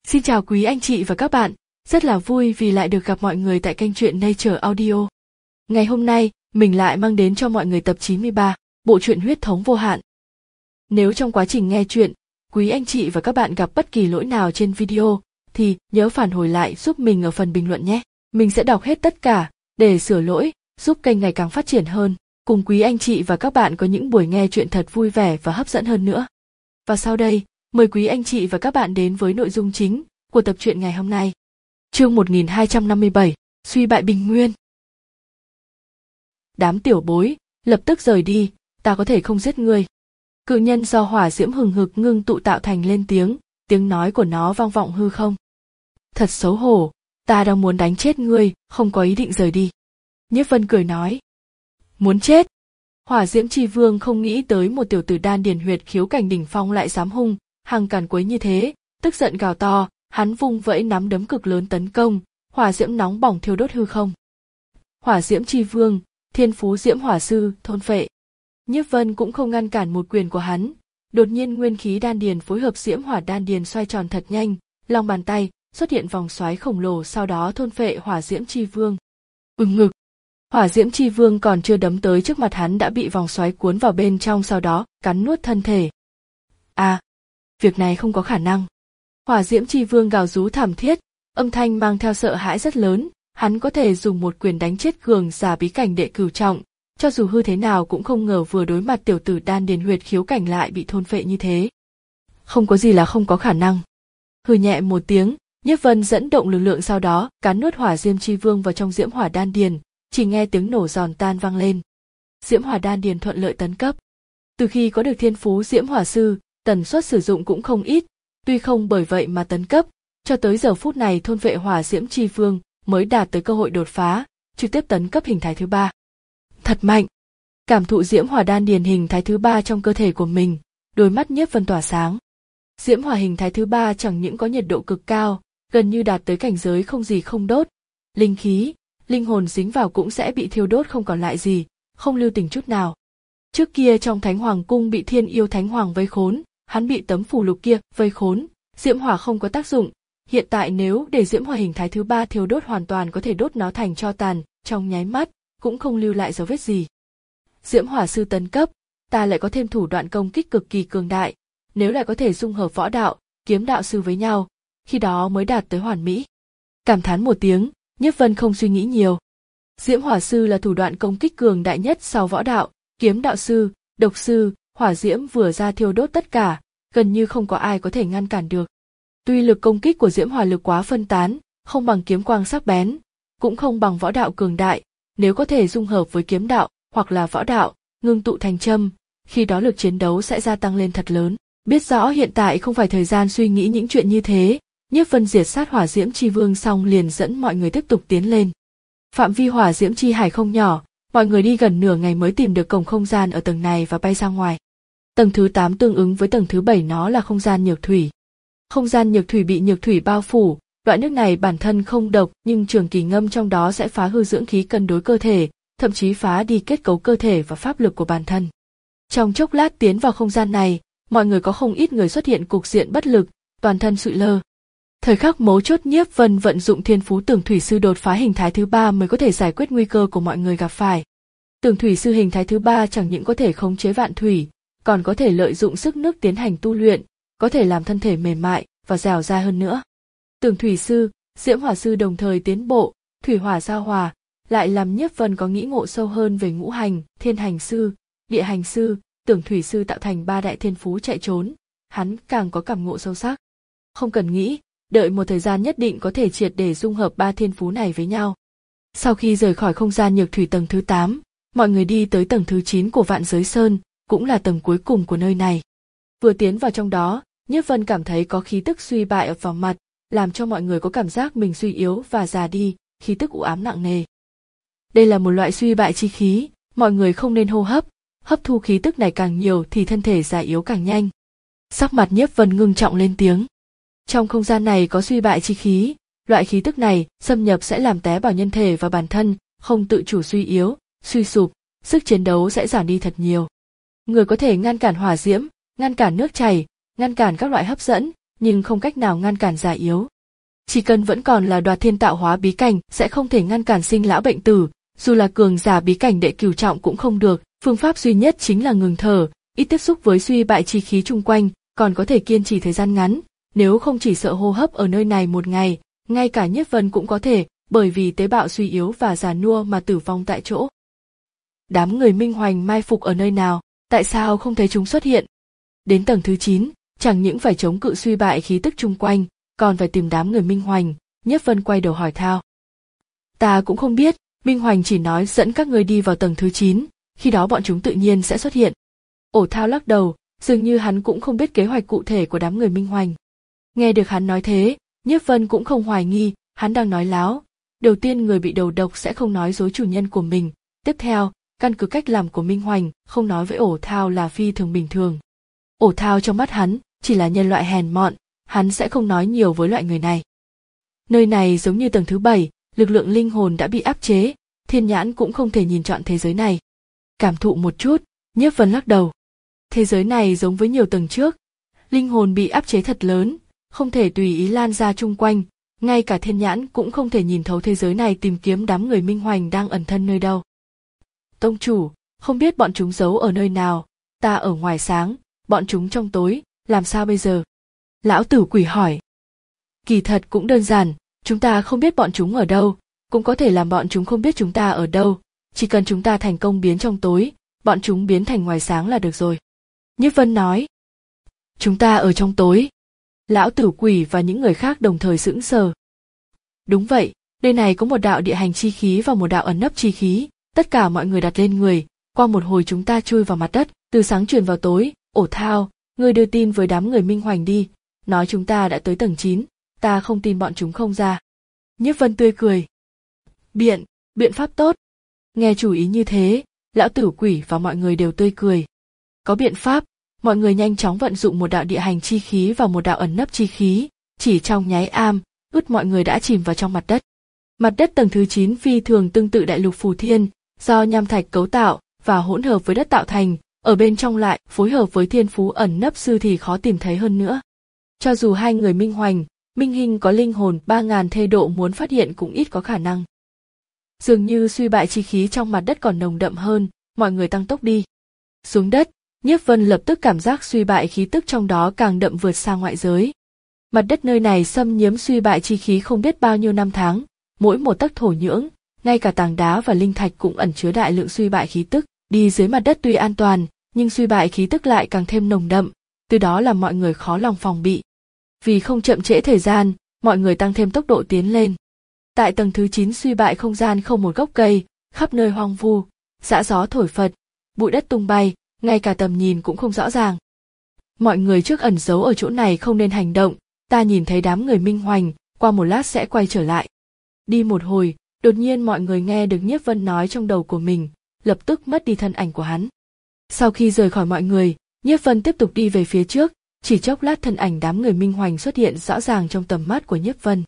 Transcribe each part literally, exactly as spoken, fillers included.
Xin chào quý anh chị và các bạn, rất là vui vì lại được gặp mọi người tại kênh truyện Nature Audio. Ngày hôm nay, mình lại mang đến cho mọi người tập chín mươi ba, bộ truyện Huyết thống vô hạn. Nếu trong quá trình nghe truyện, quý anh chị và các bạn gặp bất kỳ lỗi nào trên video, thì nhớ phản hồi lại giúp mình ở phần bình luận nhé. Mình sẽ đọc hết tất cả, để sửa lỗi, giúp kênh ngày càng phát triển hơn, cùng quý anh chị và các bạn có những buổi nghe truyện thật vui vẻ và hấp dẫn hơn nữa. Và sau đây, mời quý anh chị và các bạn đến với nội dung chính của tập truyện ngày hôm nay. Chương một nghìn hai trăm năm mươi bảy, suy bại Bình Nguyên. Đám tiểu bối, lập tức rời đi, ta có thể không giết ngươi. Cự nhân do hỏa diễm hừng hực ngưng tụ tạo thành lên tiếng, tiếng nói của nó vang vọng hư không. Thật xấu hổ, ta đang muốn đánh chết ngươi, không có ý định rời đi. Nhiếp Vân cười nói. Muốn chết? Hỏa diễm chi vương không nghĩ tới một tiểu tử đan điền huyệt khiếu cảnh đỉnh phong lại dám hung hăng càn quấy như thế, tức giận gào to, hắn vung vẫy nắm đấm cực lớn tấn công, hỏa diễm nóng bỏng thiêu đốt hư không. Hỏa diễm chi vương, thiên phú diễm hỏa sư, thôn phệ. Nhiếp Vân cũng không ngăn cản một quyền của hắn, đột nhiên nguyên khí đan điền phối hợp diễm hỏa đan điền xoay tròn thật nhanh, lòng bàn tay xuất hiện vòng xoáy khổng lồ, sau đó thôn phệ hỏa diễm chi vương. Ừm ngực. Hỏa diễm chi vương còn chưa đấm tới trước mặt hắn đã bị vòng xoáy cuốn vào bên trong, sau đó cắn nuốt thân thể. À, việc này không có khả năng. Hỏa diễm chi vương gào rú thảm thiết, âm thanh mang theo sợ hãi rất lớn, hắn có thể dùng một quyền đánh chết cường giả bí cảnh đệ cửu trọng, cho dù hư thế nào cũng không ngờ vừa đối mặt tiểu tử đan điền huyệt khiếu cảnh lại bị thôn phệ như thế. Không có gì là không có khả năng. Hừ nhẹ một tiếng, Nhiếp Vân dẫn động lực lượng, sau đó cắn nuốt hỏa diễm chi vương vào trong diễm hỏa đan điền, chỉ nghe tiếng nổ giòn tan vang lên. Diễm hỏa đan điền thuận lợi tấn cấp. Từ khi có được thiên phú diễm hỏa sư, tần suất sử dụng cũng không ít, tuy không bởi vậy mà tấn cấp, cho tới giờ phút này thôn vệ hỏa diễm chi vương mới đạt tới cơ hội đột phá, trực tiếp tấn cấp hình thái thứ ba. Thật mạnh. Cảm thụ diễm hỏa đan điền hình thái thứ ba trong cơ thể của mình, đôi mắt Nhiếp Vân tỏa sáng. Diễm hỏa hình thái thứ ba chẳng những có nhiệt độ cực cao, gần như đạt tới cảnh giới không gì không đốt, linh khí, linh hồn dính vào cũng sẽ bị thiêu đốt không còn lại gì, không lưu tình chút nào. Trước kia trong Thánh Hoàng cung bị Thiên Yêu Thánh Hoàng vây khốn, hắn bị tấm phù lục kia vây khốn, diễm hỏa không có tác dụng. Hiện tại nếu để diễm hỏa hình thái thứ ba thiêu đốt, hoàn toàn có thể đốt nó thành tro tàn, trong nháy mắt cũng không lưu lại dấu vết gì. Diễm hỏa sư tấn cấp, ta lại có thêm thủ đoạn công kích cực kỳ cường đại, nếu lại có thể dung hợp võ đạo, kiếm đạo sư với nhau, khi đó mới đạt tới hoàn mỹ. Cảm thán một tiếng, Nhiếp Vân không suy nghĩ nhiều. Diễm hỏa sư là thủ đoạn công kích cường đại nhất sau võ đạo, kiếm đạo sư, độc sư, hỏa diễm vừa ra thiêu đốt tất cả, gần như không có ai có thể ngăn cản được. Tuy lực công kích của diễm hỏa lực quá phân tán, không bằng kiếm quang sắc bén, cũng không bằng võ đạo cường đại, nếu có thể dung hợp với kiếm đạo hoặc là võ đạo, ngưng tụ thành châm, khi đó lực chiến đấu sẽ gia tăng lên thật lớn. Biết rõ hiện tại không phải thời gian suy nghĩ những chuyện như thế, Nhiếp Vân diệt sát hỏa diễm chi vương xong liền dẫn mọi người tiếp tục tiến lên. Phạm vi hỏa diễm chi hải không nhỏ, mọi người đi gần nửa ngày mới tìm được cổng không gian ở tầng này và bay ra ngoài. Tầng thứ tám tương ứng với tầng thứ bảy, nó là không gian nhược thủy. Không gian nhược thủy bị nhược thủy bao phủ, loại nước này bản thân không độc nhưng trường kỳ ngâm trong đó sẽ phá hư dưỡng khí cân đối cơ thể, thậm chí phá đi kết cấu cơ thể và pháp lực của bản thân. Trong chốc lát tiến vào không gian này, mọi người có không ít người xuất hiện cục diện bất lực, toàn thân sụi lơ. Thời khắc mấu chốt, Nhiếp Vân vận dụng thiên phú Tưởng Thủy Sư đột phá hình thái thứ ba mới có thể giải quyết nguy cơ của mọi người gặp phải. Tưởng Thủy Sư hình thái thứ ba chẳng những có thể khống chế vạn thủy, còn có thể lợi dụng sức nước tiến hành tu luyện, có thể làm thân thể mềm mại và dẻo dai hơn nữa. Tưởng Thủy Sư, Diễm Hỏa Sư đồng thời tiến bộ, thủy hỏa giao hòa, lại làm Nhiếp Vân có nghĩ ngộ sâu hơn về ngũ hành, thiên hành sư, địa hành sư, Tưởng Thủy Sư tạo thành ba đại thiên phú chạy trốn, hắn càng có cảm ngộ sâu sắc. Không cần nghĩ, đợi một thời gian nhất định có thể triệt để dung hợp ba thiên phú này với nhau. Sau khi rời khỏi không gian nhược thủy tầng thứ tám, mọi người đi tới tầng thứ chín của Vạn Giới Sơn, cũng là tầng cuối cùng của nơi này. Vừa tiến vào trong đó, Nhiếp Vân cảm thấy có khí tức suy bại ập vào mặt, làm cho mọi người có cảm giác mình suy yếu và già đi, khí tức u ám nặng nề. Đây là một loại suy bại chi khí, mọi người không nên hô hấp, hấp thu khí tức này càng nhiều thì thân thể già yếu càng nhanh. Sắc mặt Nhiếp Vân ngưng trọng lên tiếng. Trong không gian này có suy bại chi khí, loại khí tức này xâm nhập sẽ làm té vào nhân thể và bản thân, không tự chủ suy yếu, suy sụp, sức chiến đấu sẽ giảm đi thật nhiều. Người có thể ngăn cản hỏa diễm, ngăn cản nước chảy, ngăn cản các loại hấp dẫn, nhưng không cách nào ngăn cản già yếu. Chỉ cần vẫn còn là Đoạt Thiên Tạo Hóa bí cảnh sẽ không thể ngăn cản sinh lão bệnh tử, dù là cường giả bí cảnh đệ cửu trọng cũng không được, phương pháp duy nhất chính là ngừng thở, ít tiếp xúc với suy bại chi khí chung quanh, còn có thể kiên trì thời gian ngắn, nếu không chỉ sợ hô hấp ở nơi này một ngày, ngay cả Nhiếp Vân cũng có thể, bởi vì tế bào suy yếu và già nua mà tử vong tại chỗ. Đám người Minh Hoành mai phục ở nơi nào, tại sao không thấy chúng xuất hiện? Đến tầng thứ chín, chẳng những phải chống cự suy bại khí tức chung quanh, còn phải tìm đám người Minh Hoành, Nhiếp Vân quay đầu hỏi Thao. Ta cũng không biết, Minh Hoành chỉ nói dẫn các ngươi đi vào tầng thứ chín, khi đó bọn chúng tự nhiên sẽ xuất hiện. Ổ Thao lắc đầu, dường như hắn cũng không biết kế hoạch cụ thể của đám người Minh Hoành. Nghe được hắn nói thế, Nhiếp Vân cũng không hoài nghi, hắn đang nói láo. Đầu tiên người bị đầu độc sẽ không nói dối chủ nhân của mình, tiếp theo, căn cứ cách làm của Minh Hoành, không nói với Ổ Thao là phi thường bình thường. Ổ Thao trong mắt hắn, chỉ là nhân loại hèn mọn, hắn sẽ không nói nhiều với loại người này. Nơi này giống như tầng thứ bảy, lực lượng linh hồn đã bị áp chế, thiên nhãn cũng không thể nhìn trọn thế giới này. Cảm thụ một chút, Nhiếp Vân lắc đầu. Thế giới này giống với nhiều tầng trước, linh hồn bị áp chế thật lớn, không thể tùy ý lan ra chung quanh, ngay cả thiên nhãn cũng không thể nhìn thấu thế giới này tìm kiếm đám người Minh Hoành đang ẩn thân nơi đâu. Tông chủ, không biết bọn chúng giấu ở nơi nào, ta ở ngoài sáng, bọn chúng trong tối, làm sao bây giờ? Lão tử quỷ hỏi. Kỳ thật cũng đơn giản, chúng ta không biết bọn chúng ở đâu, cũng có thể làm bọn chúng không biết chúng ta ở đâu, chỉ cần chúng ta thành công biến trong tối, bọn chúng biến thành ngoài sáng là được rồi. Nhiếp Vân nói. Chúng ta ở trong tối. Lão tử quỷ và những người khác đồng thời sững sờ. Đúng vậy, nơi này có một đạo địa hành chi khí và một đạo ẩn nấp chi khí, tất cả mọi người đặt lên người, qua một hồi chúng ta chui vào mặt đất, từ sáng truyền vào tối. Ổ Thao, ngươi đưa tin với đám người Minh Hoành đi, nói chúng ta đã tới tầng chín, ta không tin bọn chúng không ra. Nhiếp Vân tươi cười. Biện, biện pháp tốt. Nghe chủ ý như thế, lão tử quỷ và mọi người đều tươi cười. Có biện pháp, mọi người nhanh chóng vận dụng một đạo địa hành chi khí và một đạo ẩn nấp chi khí, chỉ trong nháy am, ướt mọi người đã chìm vào trong mặt đất. Mặt đất tầng thứ chín phi thường tương tự đại lục Phù Thiên, do nham thạch cấu tạo và hỗn hợp với đất tạo thành, ở bên trong lại phối hợp với thiên phú ẩn nấp sư thì khó tìm thấy hơn nữa. Cho dù hai người Minh Hoành, Minh Hinh có linh hồn ba ngàn thê độ muốn phát hiện cũng ít có khả năng. Dường như suy bại chi khí trong mặt đất còn nồng đậm hơn, mọi người tăng tốc đi. Xuống đất, Nhiếp Vân lập tức cảm giác suy bại khí tức trong đó càng đậm vượt xa ngoại giới. Mặt đất nơi này xâm nhiễm suy bại chi khí không biết bao nhiêu năm tháng, mỗi một tấc thổ nhưỡng, ngay cả tảng đá và linh thạch cũng ẩn chứa đại lượng suy bại khí tức. Đi dưới mặt đất tuy an toàn, nhưng suy bại khí tức lại càng thêm nồng đậm, từ đó làm mọi người khó lòng phòng bị. Vì không chậm trễ thời gian, mọi người tăng thêm tốc độ tiến lên. Tại tầng thứ chín suy bại không gian không một gốc cây, khắp nơi hoang vu, dã gió thổi phật, bụi đất tung bay, ngay cả tầm nhìn cũng không rõ ràng. Mọi người trước ẩn giấu ở chỗ này không nên hành động, ta nhìn thấy đám người Minh Hoành, qua một lát sẽ quay trở lại. Đi một hồi, đột nhiên mọi người nghe được Nhiếp Vân nói trong đầu của mình, lập tức mất đi thân ảnh của hắn. Sau khi rời khỏi mọi người, Nhiếp Vân tiếp tục đi về phía trước, chỉ chốc lát thân ảnh đám người Minh Hoành xuất hiện rõ ràng trong tầm mắt của Nhiếp Vân.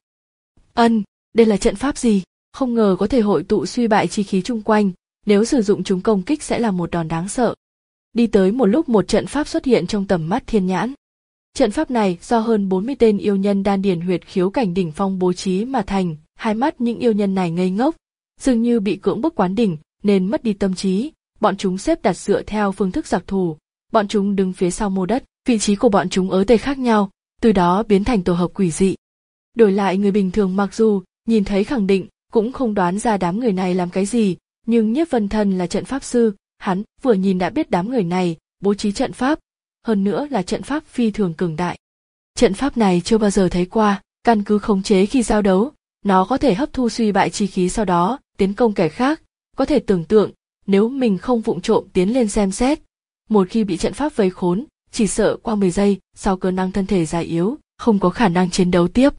Ân, đây là trận pháp gì? Không ngờ có thể hội tụ suy bại chi khí chung quanh, nếu sử dụng chúng công kích sẽ là một đòn đáng sợ. Đi tới một lúc một trận pháp xuất hiện trong tầm mắt thiên nhãn. Trận pháp này do hơn bốn mươi tên yêu nhân đan điền huyệt khiếu cảnh đỉnh phong bố trí mà thành, hai mắt những yêu nhân này ngây ngốc, dường như bị cưỡng bức quán đỉnh nên mất đi tâm trí, bọn chúng xếp đặt dựa theo phương thức đặc thù, bọn chúng đứng phía sau mô đất, vị trí của bọn chúng ở tề khác nhau, từ đó biến thành tổ hợp quỷ dị. Đổi lại người bình thường mặc dù nhìn thấy khẳng định cũng không đoán ra đám người này làm cái gì, nhưng Nhiếp Vân thân là trận pháp sư, hắn vừa nhìn đã biết đám người này bố trí trận pháp, hơn nữa là trận pháp phi thường cường đại. Trận pháp này chưa bao giờ thấy qua, căn cứ khống chế khi giao đấu, nó có thể hấp thu suy bại chi khí sau đó tiến công kẻ khác, có thể tưởng tượng, nếu mình không vụng trộm tiến lên xem xét, một khi bị trận pháp vây khốn, chỉ sợ qua mười giây, sau cơ năng thân thể già yếu, không có khả năng chiến đấu tiếp.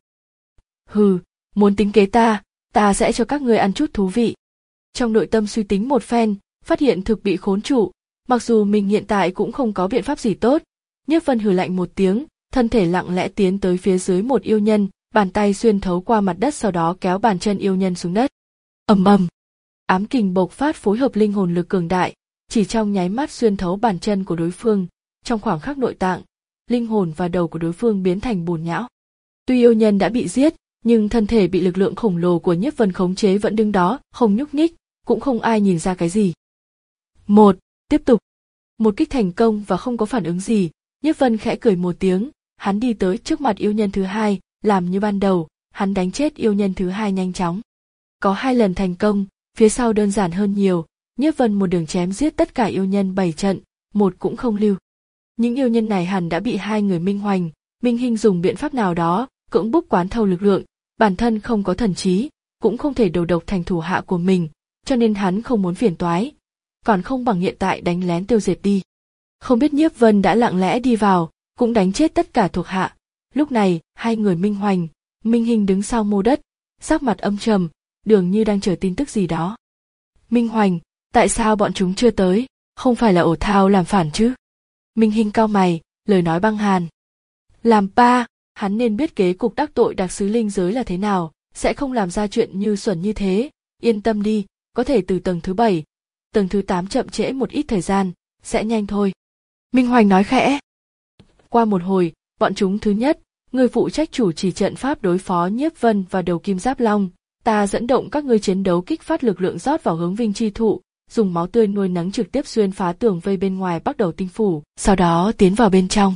Hừ, muốn tính kế ta, ta sẽ cho các ngươi ăn chút thú vị. Trong nội tâm suy tính một phen, phát hiện thực bị khốn trụ, mặc dù mình hiện tại cũng không có biện pháp gì tốt. Nhiếp Vân hừ lạnh một tiếng, thân thể lặng lẽ tiến tới phía dưới một yêu nhân, bàn tay xuyên thấu qua mặt đất sau đó kéo bàn chân yêu nhân xuống đất. Ầm ầm, ám kình bộc phát phối hợp linh hồn lực cường đại, chỉ trong nháy mắt xuyên thấu bàn chân của đối phương, trong khoảng khắc nội tạng, linh hồn và đầu của đối phương biến thành bùn nhão. Tuy yêu nhân đã bị giết, nhưng thân thể bị lực lượng khổng lồ của Nhiếp Vân khống chế vẫn đứng đó, không nhúc nhích, cũng không ai nhìn ra cái gì. Một, tiếp tục. Một kích thành công và không có phản ứng gì, Nhiếp Vân khẽ cười một tiếng, hắn đi tới trước mặt yêu nhân thứ hai, làm như ban đầu, hắn đánh chết yêu nhân thứ hai nhanh chóng. Có hai lần thành công, phía sau đơn giản hơn nhiều, Nhiếp Vân một đường chém giết tất cả yêu nhân bảy trận, một cũng không lưu. Những yêu nhân này hẳn đã bị hai người Minh Hoành, Minh Hinh dùng biện pháp nào đó, cưỡng bức quán thâu lực lượng, bản thân không có thần trí, cũng không thể đầu độc thành thủ hạ của mình, cho nên hắn không muốn phiền toái, còn không bằng hiện tại đánh lén tiêu diệt đi. Không biết Nhiếp Vân đã lặng lẽ đi vào, cũng đánh chết tất cả thuộc hạ. Lúc này, hai người Minh Hoành, Minh Hinh đứng sau mô đất, sắc mặt âm trầm, dường như đang chờ tin tức gì đó. Minh Hoành, tại sao bọn chúng chưa tới? Không phải là ổ thao làm phản chứ? Minh Hinh cau mày, lời nói băng hàn. Làm pa, hắn nên biết kế cục đắc tội đặc sứ linh giới là thế nào, sẽ không làm ra chuyện như xuẩn như thế. Yên tâm đi, có thể từ tầng thứ bảy, tầng thứ tám chậm trễ một ít thời gian, sẽ nhanh thôi. Minh Hoành nói khẽ. Qua một hồi, bọn chúng thứ nhất, người phụ trách chủ trì trận pháp đối phó Nhiếp Vân và đầu kim giáp long, ta dẫn động các ngươi chiến đấu kích phát lực lượng rót vào hướng Vinh Chi Thụ, dùng máu tươi nuôi nấng trực tiếp xuyên phá tường vây bên ngoài bắt đầu tinh phủ, sau đó tiến vào bên trong.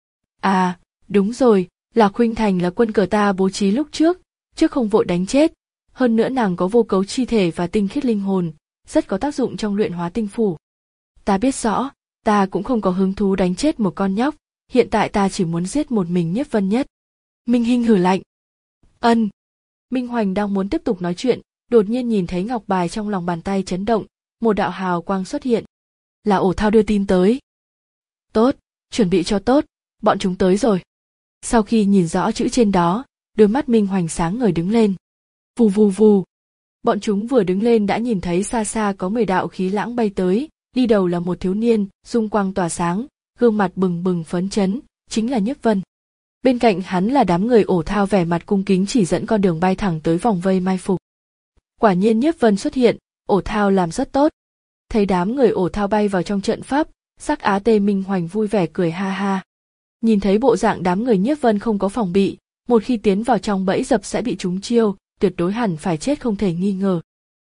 À, đúng rồi, Lạc Khuynh Thành là quân cờ ta bố trí lúc trước, trước không vội đánh chết, hơn nữa nàng có vô cấu chi thể và tinh khiết linh hồn, rất có tác dụng trong luyện hóa tinh phủ. Ta biết rõ, ta cũng không có hứng thú đánh chết một con nhóc, hiện tại ta chỉ muốn giết một mình Nhiếp Vân nhất. Minh Hinh hừ lạnh. Ân. Minh Hoành đang muốn tiếp tục nói chuyện, đột nhiên nhìn thấy ngọc bài trong lòng bàn tay chấn động, một đạo hào quang xuất hiện. Là ổ thao đưa tin tới. Tốt, chuẩn bị cho tốt, bọn chúng tới rồi. Sau khi nhìn rõ chữ trên đó, đôi mắt Minh Hoành sáng ngời đứng lên. Vù vù vù. Bọn chúng vừa đứng lên đã nhìn thấy xa xa có mười đạo khí lãng bay tới, đi đầu là một thiếu niên, dung quang tỏa sáng, gương mặt bừng bừng phấn chấn, chính là Nhiếp Vân. Bên cạnh hắn là đám người ổ thao vẻ mặt cung kính chỉ dẫn con đường bay thẳng tới vòng vây mai phục. Quả nhiên Nhiếp Vân xuất hiện, ổ thao làm rất tốt. Thấy đám người ổ thao bay vào trong trận pháp, sắc á tê Minh Hoành vui vẻ cười ha ha. Nhìn thấy bộ dạng đám người Nhiếp Vân không có phòng bị, một khi tiến vào trong bẫy dập sẽ bị trúng chiêu, tuyệt đối hẳn phải chết không thể nghi ngờ.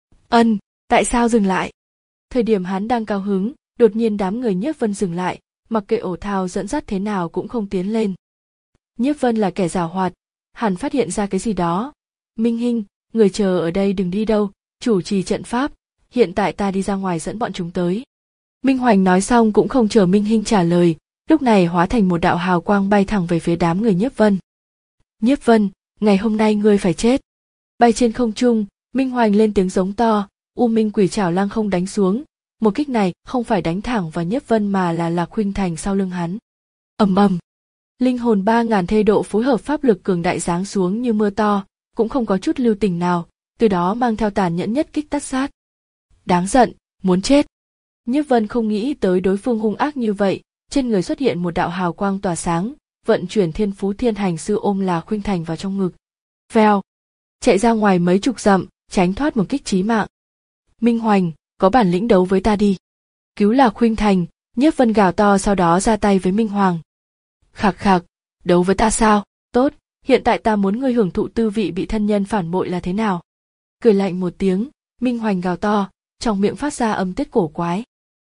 Ân, tại sao dừng lại? Thời điểm hắn đang cao hứng, đột nhiên đám người Nhiếp Vân dừng lại, mặc kệ ổ thao dẫn dắt thế nào cũng không tiến lên. Nhiếp Vân là kẻ giàu hoạt, hẳn phát hiện ra cái gì đó. Minh Hinh, người chờ ở đây đừng đi đâu, chủ trì trận pháp, hiện tại ta đi ra ngoài dẫn bọn chúng tới. Minh Hoành nói xong cũng không chờ Minh Hinh trả lời, lúc này hóa thành một đạo hào quang bay thẳng về phía đám người Nhiếp Vân. Nhiếp Vân, ngày hôm nay ngươi phải chết. Bay trên không trung, Minh Hoành lên tiếng giống to, U Minh Quỷ Trảo lăng không đánh xuống, một kích này không phải đánh thẳng vào Nhiếp Vân mà là Lạc Khuynh Thành sau lưng hắn. Ầm ầm. Linh hồn ba ngàn thê độ phối hợp pháp lực cường đại giáng xuống như mưa to, cũng không có chút lưu tình nào, từ đó mang theo tàn nhẫn nhất kích tất sát. Đáng giận, muốn chết. Nhiếp Vân không nghĩ tới đối phương hung ác như vậy, trên người xuất hiện một đạo hào quang tỏa sáng, vận chuyển Thiên Phú Thiên Hành Sư ôm Lạc Khuynh Thành vào trong ngực. Vèo, chạy ra ngoài mấy chục dặm, tránh thoát một kích chí mạng. Minh Hoành, có bản lĩnh đấu với ta đi. Cứu Lạc Khuynh Thành, Nhiếp Vân gào to sau đó ra tay với Minh Hoàng. Khạc khạc, đấu với ta sao? Tốt, hiện tại ta muốn ngươi hưởng thụ tư vị bị thân nhân phản bội là thế nào? Cười lạnh một tiếng, Minh Hoành gào to, trong miệng phát ra âm tiết cổ quái.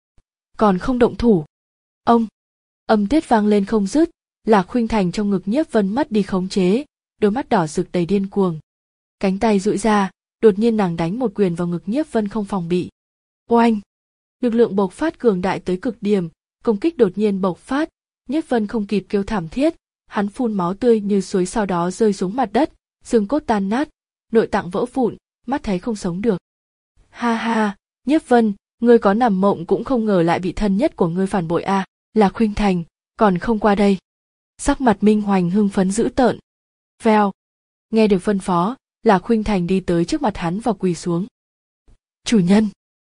Còn không động thủ. Ông, âm tiết vang lên không dứt, Lạc Khuynh Thành trong ngực Nhiếp Vân mất đi khống chế, đôi mắt đỏ rực đầy điên cuồng. Cánh tay duỗi ra, đột nhiên nàng đánh một quyền vào ngực Nhiếp Vân không phòng bị. Oanh! Lực lượng bộc phát cường đại tới cực điểm, công kích đột nhiên bộc phát, Nhiếp Vân không kịp kêu thảm thiết, hắn phun máu tươi như suối sau đó rơi xuống mặt đất, xương cốt tan nát, nội tạng vỡ vụn, mắt thấy không sống được. Ha ha, Nhiếp Vân, ngươi có nằm mộng cũng không ngờ lại bị thân nhất của ngươi phản bội a, à. Lạc Khuynh Thành, còn không qua đây. Sắc mặt Minh Hoành hưng phấn dữ tợn. Vèo, nghe được phân phó, Lạc Khuynh Thành đi tới trước mặt hắn và quỳ xuống. Chủ nhân,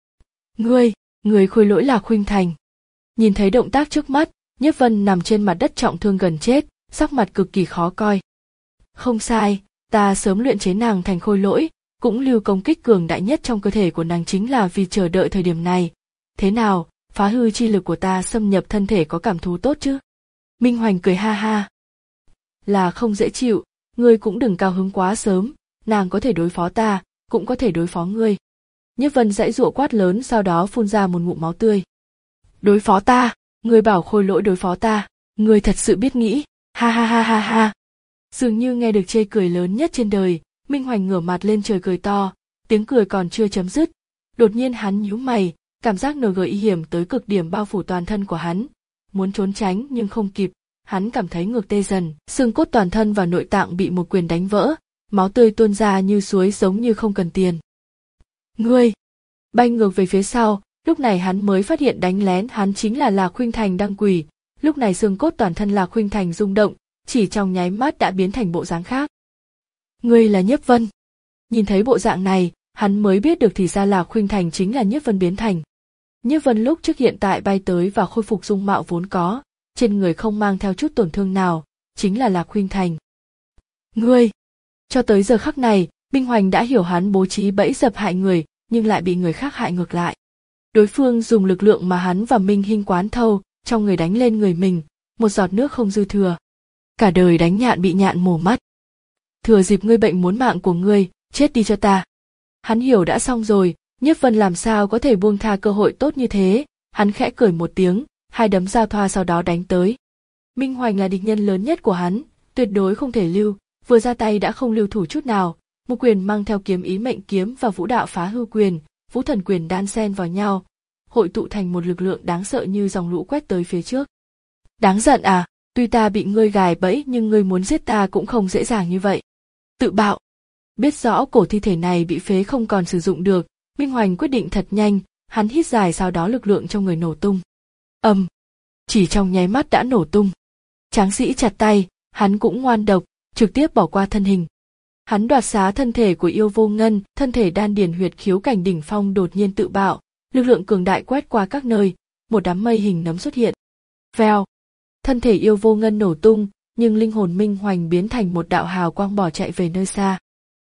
ngươi, ngươi khôi lỗi Lạc Khuynh Thành. Nhìn thấy động tác trước mắt, Nhiếp Vân nằm trên mặt đất trọng thương gần chết, sắc mặt cực kỳ khó coi. Không sai, ta sớm luyện chế nàng thành khôi lỗi, cũng lưu công kích cường đại nhất trong cơ thể của nàng chính là vì chờ đợi thời điểm này. Thế nào, phá hư chi lực của ta xâm nhập thân thể có cảm thú tốt chứ? Minh Hoành cười ha ha. Là không dễ chịu, ngươi cũng đừng cao hứng quá sớm, nàng có thể đối phó ta, cũng có thể đối phó ngươi. Nhiếp Vân giãy giụa quát lớn, sau đó phun ra một ngụm máu tươi. Đối phó ta, ngươi bảo Khôi Lỗi đối phó ta, ngươi thật sự biết nghĩ, ha ha ha ha ha. Dường như nghe được chê cười lớn nhất trên đời, Minh Hoành ngửa mặt lên trời cười to, tiếng cười còn chưa chấm dứt, đột nhiên hắn nhíu mày, cảm giác nờ gờ y hiểm tới cực điểm bao phủ toàn thân của hắn, muốn trốn tránh nhưng không kịp, hắn cảm thấy ngược tê dần, xương cốt toàn thân và nội tạng bị một quyền đánh vỡ, máu tươi tuôn ra như suối giống như không cần tiền. Ngươi! Bay ngược về phía sau, lúc này hắn mới phát hiện đánh lén hắn chính là Lạc Khuynh Thành đang quỳ, lúc này xương cốt toàn thân Lạc Khuynh Thành rung động, chỉ trong nháy mắt đã biến thành bộ dáng khác. Ngươi là Nhiếp Vân. Nhìn thấy bộ dạng này, hắn mới biết được thì ra Lạc Khuynh Thành chính là Nhiếp Vân biến thành. Nhiếp Vân lúc trước hiện tại bay tới và khôi phục dung mạo vốn có, trên người không mang theo chút tổn thương nào, chính là Lạc Khuynh Thành. Ngươi! Cho tới giờ khắc này, Minh Hoành đã hiểu hắn bố trí bẫy dập hại người, nhưng lại bị người khác hại ngược lại. Đối phương dùng lực lượng mà hắn và Minh Hinh quán thâu, trong người đánh lên người mình, một giọt nước không dư thừa. Cả đời đánh nhạn bị nhạn mổ mắt. Thừa dịp ngươi bệnh muốn mạng của ngươi, chết đi cho ta. Hắn hiểu đã xong rồi, Nhiếp Vân làm sao có thể buông tha cơ hội tốt như thế, hắn khẽ cười một tiếng, hai đấm giao thoa sau đó đánh tới. Minh Hoành là địch nhân lớn nhất của hắn, tuyệt đối không thể lưu, vừa ra tay đã không lưu thủ chút nào, một quyền mang theo kiếm ý mệnh kiếm và vũ đạo phá hư quyền, vũ thần quyền đan xen vào nhau, hội tụ thành một lực lượng đáng sợ như dòng lũ quét tới phía trước. Đáng giận à, tuy ta bị ngươi gài bẫy nhưng ngươi muốn giết ta cũng không dễ dàng như vậy. Tự bạo. Biết rõ cổ thi thể này bị phế không còn sử dụng được, Minh Hoành quyết định thật nhanh, hắn hít dài sau đó lực lượng trong người nổ tung. Ầm, um, chỉ trong nháy mắt đã nổ tung. Tráng sĩ chặt tay, hắn cũng ngoan độc, trực tiếp bỏ qua thân hình. Hắn đoạt xá thân thể của Yêu Vô Ngân, thân thể đan điền huyệt khiếu cảnh đỉnh phong đột nhiên tự bạo, lực lượng cường đại quét qua các nơi, một đám mây hình nấm xuất hiện. Vèo, thân thể Yêu Vô Ngân nổ tung, nhưng linh hồn Minh Hoành biến thành một đạo hào quang bỏ chạy về nơi xa.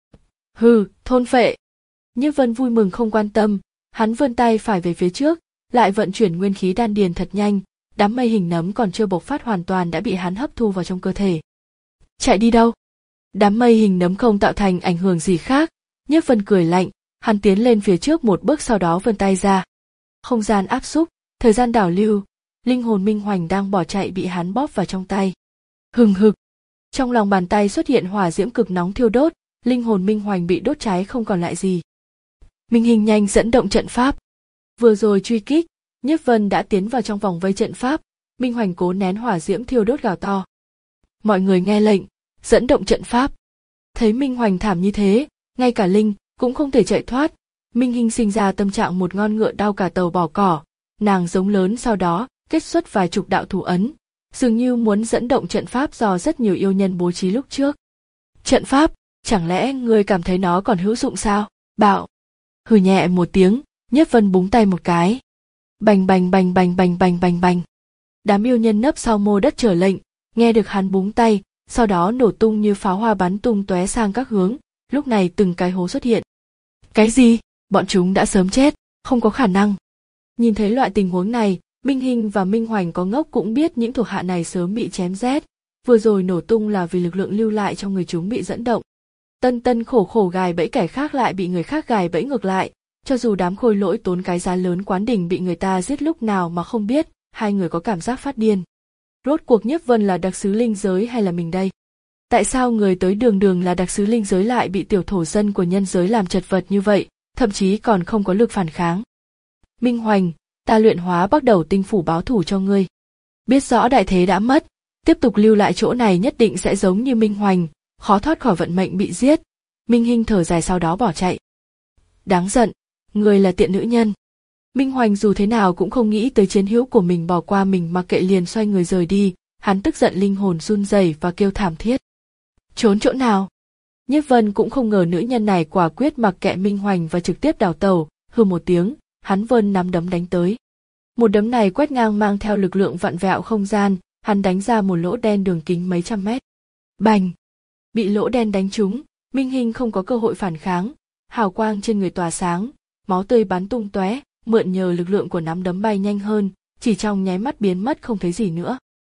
Hừ, thôn phệ. Nhiếp Vân vui mừng không quan tâm, hắn vươn tay phải về phía trước, lại vận chuyển nguyên khí đan điền thật nhanh, đám mây hình nấm còn chưa bộc phát hoàn toàn đã bị hắn hấp thu vào trong cơ thể. Chạy đi đâu? Đám mây hình nấm không tạo thành ảnh hưởng gì khác, Nhiếp Vân cười lạnh, hắn tiến lên phía trước một bước sau đó vươn tay ra. Không gian áp xúc, thời gian đảo lưu, linh hồn Minh Hoành đang bỏ chạy bị hắn bóp vào trong tay. Hừng hực, trong lòng bàn tay xuất hiện hỏa diễm cực nóng thiêu đốt, linh hồn Minh Hoành bị đốt cháy không còn lại gì. Minh Hinh nhanh dẫn động trận pháp. Vừa rồi truy kích, Nhiếp Vân đã tiến vào trong vòng vây trận pháp, Minh Hoành cố nén hỏa diễm thiêu đốt gào to. Mọi người nghe lệnh, dẫn động trận pháp. Thấy Minh Hoành thảm như thế, ngay cả Linh cũng không thể chạy thoát, Minh Hinh sinh ra tâm trạng một con ngựa đau cả tàu bỏ cỏ, nàng giống lớn sau đó kết xuất vài chục đạo thủ ấn, dường như muốn dẫn động trận pháp do rất nhiều yêu nhân bố trí lúc trước. Trận pháp, chẳng lẽ ngươi cảm thấy nó còn hữu dụng sao? Bạo. Hừ nhẹ một tiếng, Nhiếp Vân búng tay một cái. Bành bành bành bành bành bành bành bành. Đám yêu nhân nấp sau mô đất trở lệnh, nghe được hắn búng tay, sau đó nổ tung như pháo hoa bắn tung tóe sang các hướng, lúc này từng cái hố xuất hiện. Cái gì? Bọn chúng đã sớm chết, không có khả năng. Nhìn thấy loại tình huống này, Minh Hinh và Minh Hoành có ngốc cũng biết những thuộc hạ này sớm bị chém rét, vừa rồi nổ tung là vì lực lượng lưu lại trong người chúng bị dẫn động. Tân tân khổ khổ gài bẫy kẻ khác lại bị người khác gài bẫy ngược lại, cho dù đám Khôi Lỗi tốn cái giá lớn quán đỉnh bị người ta giết lúc nào mà không biết, hai người có cảm giác phát điên. Rốt cuộc Nhiếp Vân là đặc sứ linh giới hay là mình đây? Tại sao người tới đường đường là đặc sứ linh giới lại bị tiểu thổ dân của nhân giới làm chật vật như vậy, thậm chí còn không có lực phản kháng? Minh Hoành, ta luyện hóa bắt đầu tinh phủ báo thủ cho ngươi. Biết rõ đại thế đã mất, tiếp tục lưu lại chỗ này nhất định sẽ giống như Minh Hoành, khó thoát khỏi vận mệnh bị giết. Minh Hinh thở dài sau đó bỏ chạy. Đáng giận, ngươi là tiện nữ nhân. Minh Hoành dù thế nào cũng không nghĩ tới chiến hữu của mình bỏ qua mình mặc kệ liền xoay người rời đi, hắn tức giận linh hồn run rẩy và kêu thảm thiết. Trốn chỗ nào? Nhiếp Vân cũng không ngờ nữ nhân này quả quyết mặc kệ Minh Hoành và trực tiếp đào tẩu, hừ một tiếng, hắn vươn nắm đấm đánh tới. Một đấm này quét ngang mang theo lực lượng vặn vẹo không gian, hắn đánh ra một lỗ đen đường kính mấy trăm mét. Bành! Bị lỗ đen đánh trúng, Minh Hinh không có cơ hội phản kháng, hào quang trên người tỏa sáng, máu tươi bắn tung tóe, mượn nhờ lực lượng của nắm đấm bay nhanh hơn, chỉ trong nháy mắt biến mất không thấy gì nữa.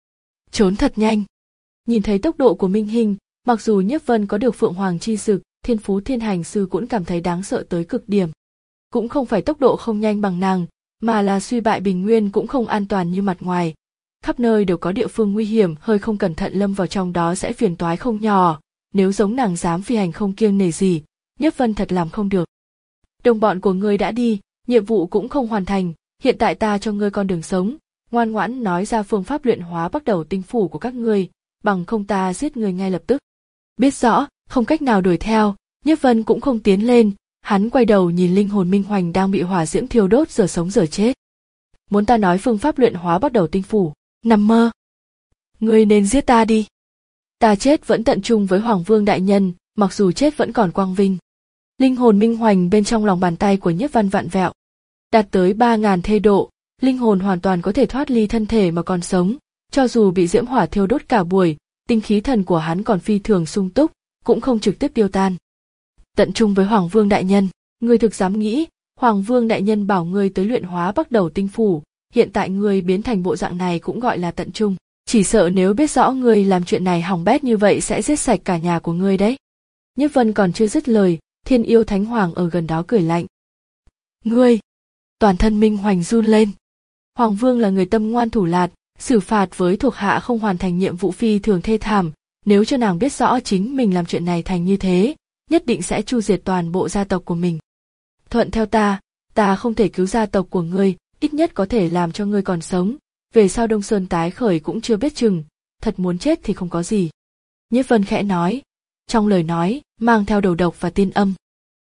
trốn thật nhanh. Nhìn thấy tốc độ của Minh Hinh, mặc dù Nhiếp Vân có được Phượng Hoàng chi dực, Thiên Phú Thiên Hành Sư cũng cảm thấy đáng sợ tới cực điểm. Cũng không phải tốc độ không nhanh bằng nàng, mà là suy bại bình nguyên cũng không an toàn như mặt ngoài. Khắp nơi đều có địa phương nguy hiểm, hơi không cẩn thận lâm vào trong đó sẽ phiền toái không nhỏ. Nếu giống nàng dám phi hành không kiêng nể gì, Nhiếp Vân thật làm không được. Đồng bọn của ngươi đã đi, nhiệm vụ cũng không hoàn thành, hiện tại ta cho ngươi con đường sống, ngoan ngoãn nói ra phương pháp luyện hóa bắt đầu tinh phủ của các ngươi, bằng không ta giết ngươi ngay lập tức. Biết rõ, không cách nào đuổi theo, Nhiếp Vân cũng không tiến lên, hắn quay đầu nhìn linh hồn Minh Hoành đang bị hỏa diễm thiêu đốt giờ sống giờ chết. Muốn ta nói phương pháp luyện hóa bắt đầu tinh phủ, nằm mơ. Ngươi nên giết ta đi. Ta chết vẫn tận trung với Hoàng Vương đại nhân, mặc dù chết vẫn còn quang vinh. Linh hồn Minh Hoành bên trong lòng bàn tay của Nhiếp Vân vặn vẹo. Đạt tới ba ngàn thê độ, linh hồn hoàn toàn có thể thoát ly thân thể mà còn sống, cho dù bị diễm hỏa thiêu đốt cả buổi, tinh khí thần của hắn còn phi thường sung túc, cũng không trực tiếp tiêu tan. Tận trung với Hoàng Vương đại nhân, ngươi thực dám nghĩ, Hoàng Vương đại nhân bảo ngươi tới luyện hóa bắt đầu tinh phủ, hiện tại ngươi biến thành bộ dạng này cũng gọi là tận trung, chỉ sợ nếu biết rõ ngươi làm chuyện này hỏng bét như vậy sẽ giết sạch cả nhà của ngươi đấy. Nhiếp Vân còn chưa dứt lời, Thiên Yêu Thánh Hoàng ở gần đó cười lạnh. Ngươi! Toàn thân Minh Hoành run lên. Hoàng Vương là người tâm ngoan thủ lạt, xử phạt với thuộc hạ không hoàn thành nhiệm vụ phi thường thê thảm, nếu cho nàng biết rõ chính mình làm chuyện này thành như thế, nhất định sẽ tru diệt toàn bộ gia tộc của mình. Thuận theo ta, ta không thể cứu gia tộc của ngươi, ít nhất có thể làm cho ngươi còn sống, về sau Đông Sơn tái khởi cũng chưa biết chừng, thật muốn chết thì không có gì. Nhiếp Vân khẽ nói, trong lời nói mang theo đầu độc và tiên âm.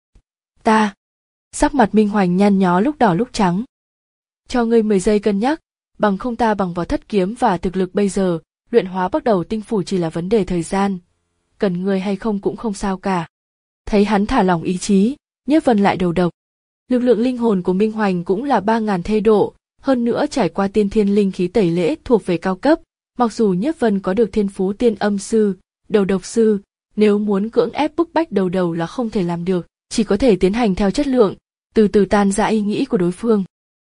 Ta, sắc mặt Minh Hoành nhăn nhó lúc đỏ lúc trắng. Cho ngươi mười giây cân nhắc, bằng không ta bằng vào thất kiếm và thực lực bây giờ, luyện hóa bắt đầu tinh phủ chỉ là vấn đề thời gian. Cần ngươi hay không cũng không sao cả. Thấy hắn thả lỏng ý chí, Nhiếp Vân lại đầu độc. Lực lượng linh hồn của Minh Hoành cũng là ba ngàn thê độ, hơn nữa trải qua tiên thiên linh khí tẩy lễ thuộc về cao cấp, mặc dù Nhiếp Vân có được thiên phú tiên âm sư, đầu độc sư, nếu muốn cưỡng ép bức bách đầu đầu là không thể làm được, chỉ có thể tiến hành theo chất lượng, từ từ tan rã ý nghĩ của đối phương.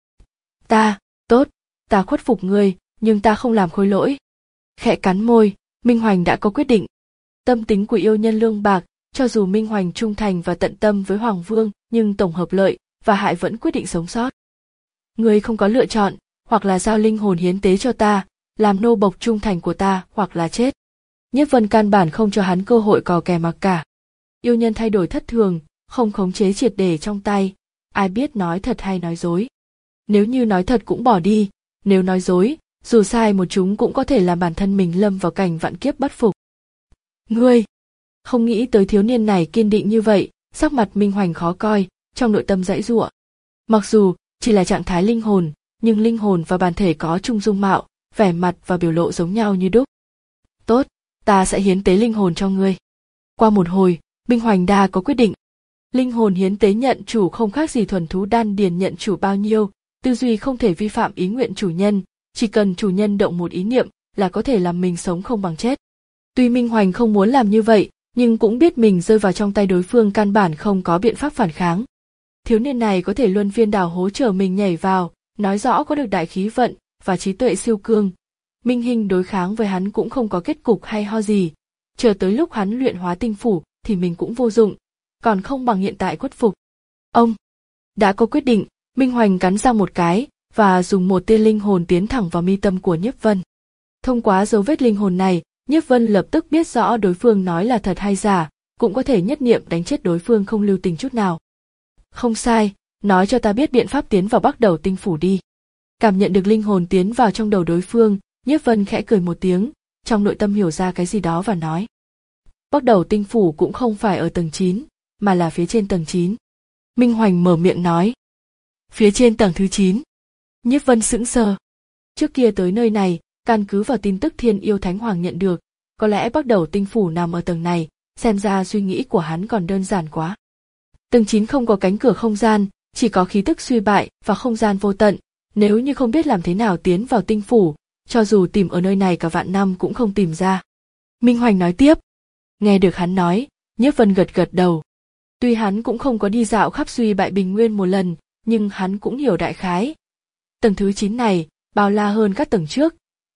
Ta, tốt, ta khuất phục ngươi, nhưng ta không làm khôi lỗi. Khẽ cắn môi, Minh Hoành đã có quyết định. Tâm tính của yêu nhân lương bạc, cho dù Minh Hoành trung thành và tận tâm với Hoàng Vương, nhưng tổng hợp lợi và hại vẫn quyết định sống sót. Ngươi không có lựa chọn, hoặc là giao linh hồn hiến tế cho ta, làm nô bộc trung thành của ta, hoặc là chết. Nhiếp Vân căn bản không cho hắn cơ hội cò kè mặc cả. Yêu nhân thay đổi thất thường, không khống chế triệt để trong tay, ai biết nói thật hay nói dối. Nếu như nói thật cũng bỏ đi, nếu nói dối, dù sai một chúng cũng có thể làm bản thân mình lâm vào cảnh vạn kiếp bất phục. Ngươi! Không nghĩ tới thiếu niên này kiên định như vậy, sắc mặt Minh Hoành khó coi, trong nội tâm giãy giụa. Mặc dù chỉ là trạng thái linh hồn, nhưng linh hồn và bản thể có chung dung mạo, vẻ mặt và biểu lộ giống nhau như đúc. Tốt, ta sẽ hiến tế linh hồn cho ngươi. Qua một hồi, Minh Hoành đa có quyết định. Linh hồn hiến tế nhận chủ không khác gì thuần thú đan điền nhận chủ bao nhiêu, tư duy không thể vi phạm ý nguyện chủ nhân, chỉ cần chủ nhân động một ý niệm là có thể làm mình sống không bằng chết. Tuy Minh Hoành không muốn làm như vậy, nhưng cũng biết mình rơi vào trong tay đối phương căn bản không có biện pháp phản kháng. Thiếu niên này có thể luân phiên đào hố chờ mình nhảy vào, nói rõ có được đại khí vận và trí tuệ siêu cương. Minh Hinh đối kháng với hắn cũng không có kết cục hay ho gì, chờ tới lúc hắn luyện hóa tinh phủ thì mình cũng vô dụng, còn không bằng hiện tại khuất phục. Ông đã có quyết định, Minh Hoành cắn răng một cái và dùng một tia linh hồn tiến thẳng vào mi tâm của Nhiếp Vân. Thông qua dấu vết linh hồn này, Nhiếp Vân lập tức biết rõ đối phương nói là thật hay giả, cũng có thể nhất niệm đánh chết đối phương không lưu tình chút nào. Không sai, nói cho ta biết biện pháp tiến vào bắt đầu tinh phủ đi. Cảm nhận được linh hồn tiến vào trong đầu đối phương, Nhiếp Vân khẽ cười một tiếng, trong nội tâm hiểu ra cái gì đó và nói. Bắt đầu tinh phủ cũng không phải ở tầng chín, mà là phía trên tầng chín. Minh Hoành mở miệng nói. Phía trên tầng thứ chín. Nhiếp Vân sững sờ. Trước kia tới nơi này, căn cứ vào tin tức Thiên Yêu Thánh Hoàng nhận được, có lẽ bắt đầu tinh phủ nằm ở tầng này, xem ra suy nghĩ của hắn còn đơn giản quá. Tầng chín không có cánh cửa không gian, chỉ có khí tức suy bại và không gian vô tận, nếu như không biết làm thế nào tiến vào tinh phủ, cho dù tìm ở nơi này cả vạn năm cũng không tìm ra. Minh Hoành nói tiếp. Nghe được hắn nói, Nhiếp Vân gật gật đầu. Tuy hắn cũng không có đi dạo khắp suy bại bình nguyên một lần, nhưng hắn cũng hiểu đại khái. Tầng thứ chín này, bao la hơn các tầng trước,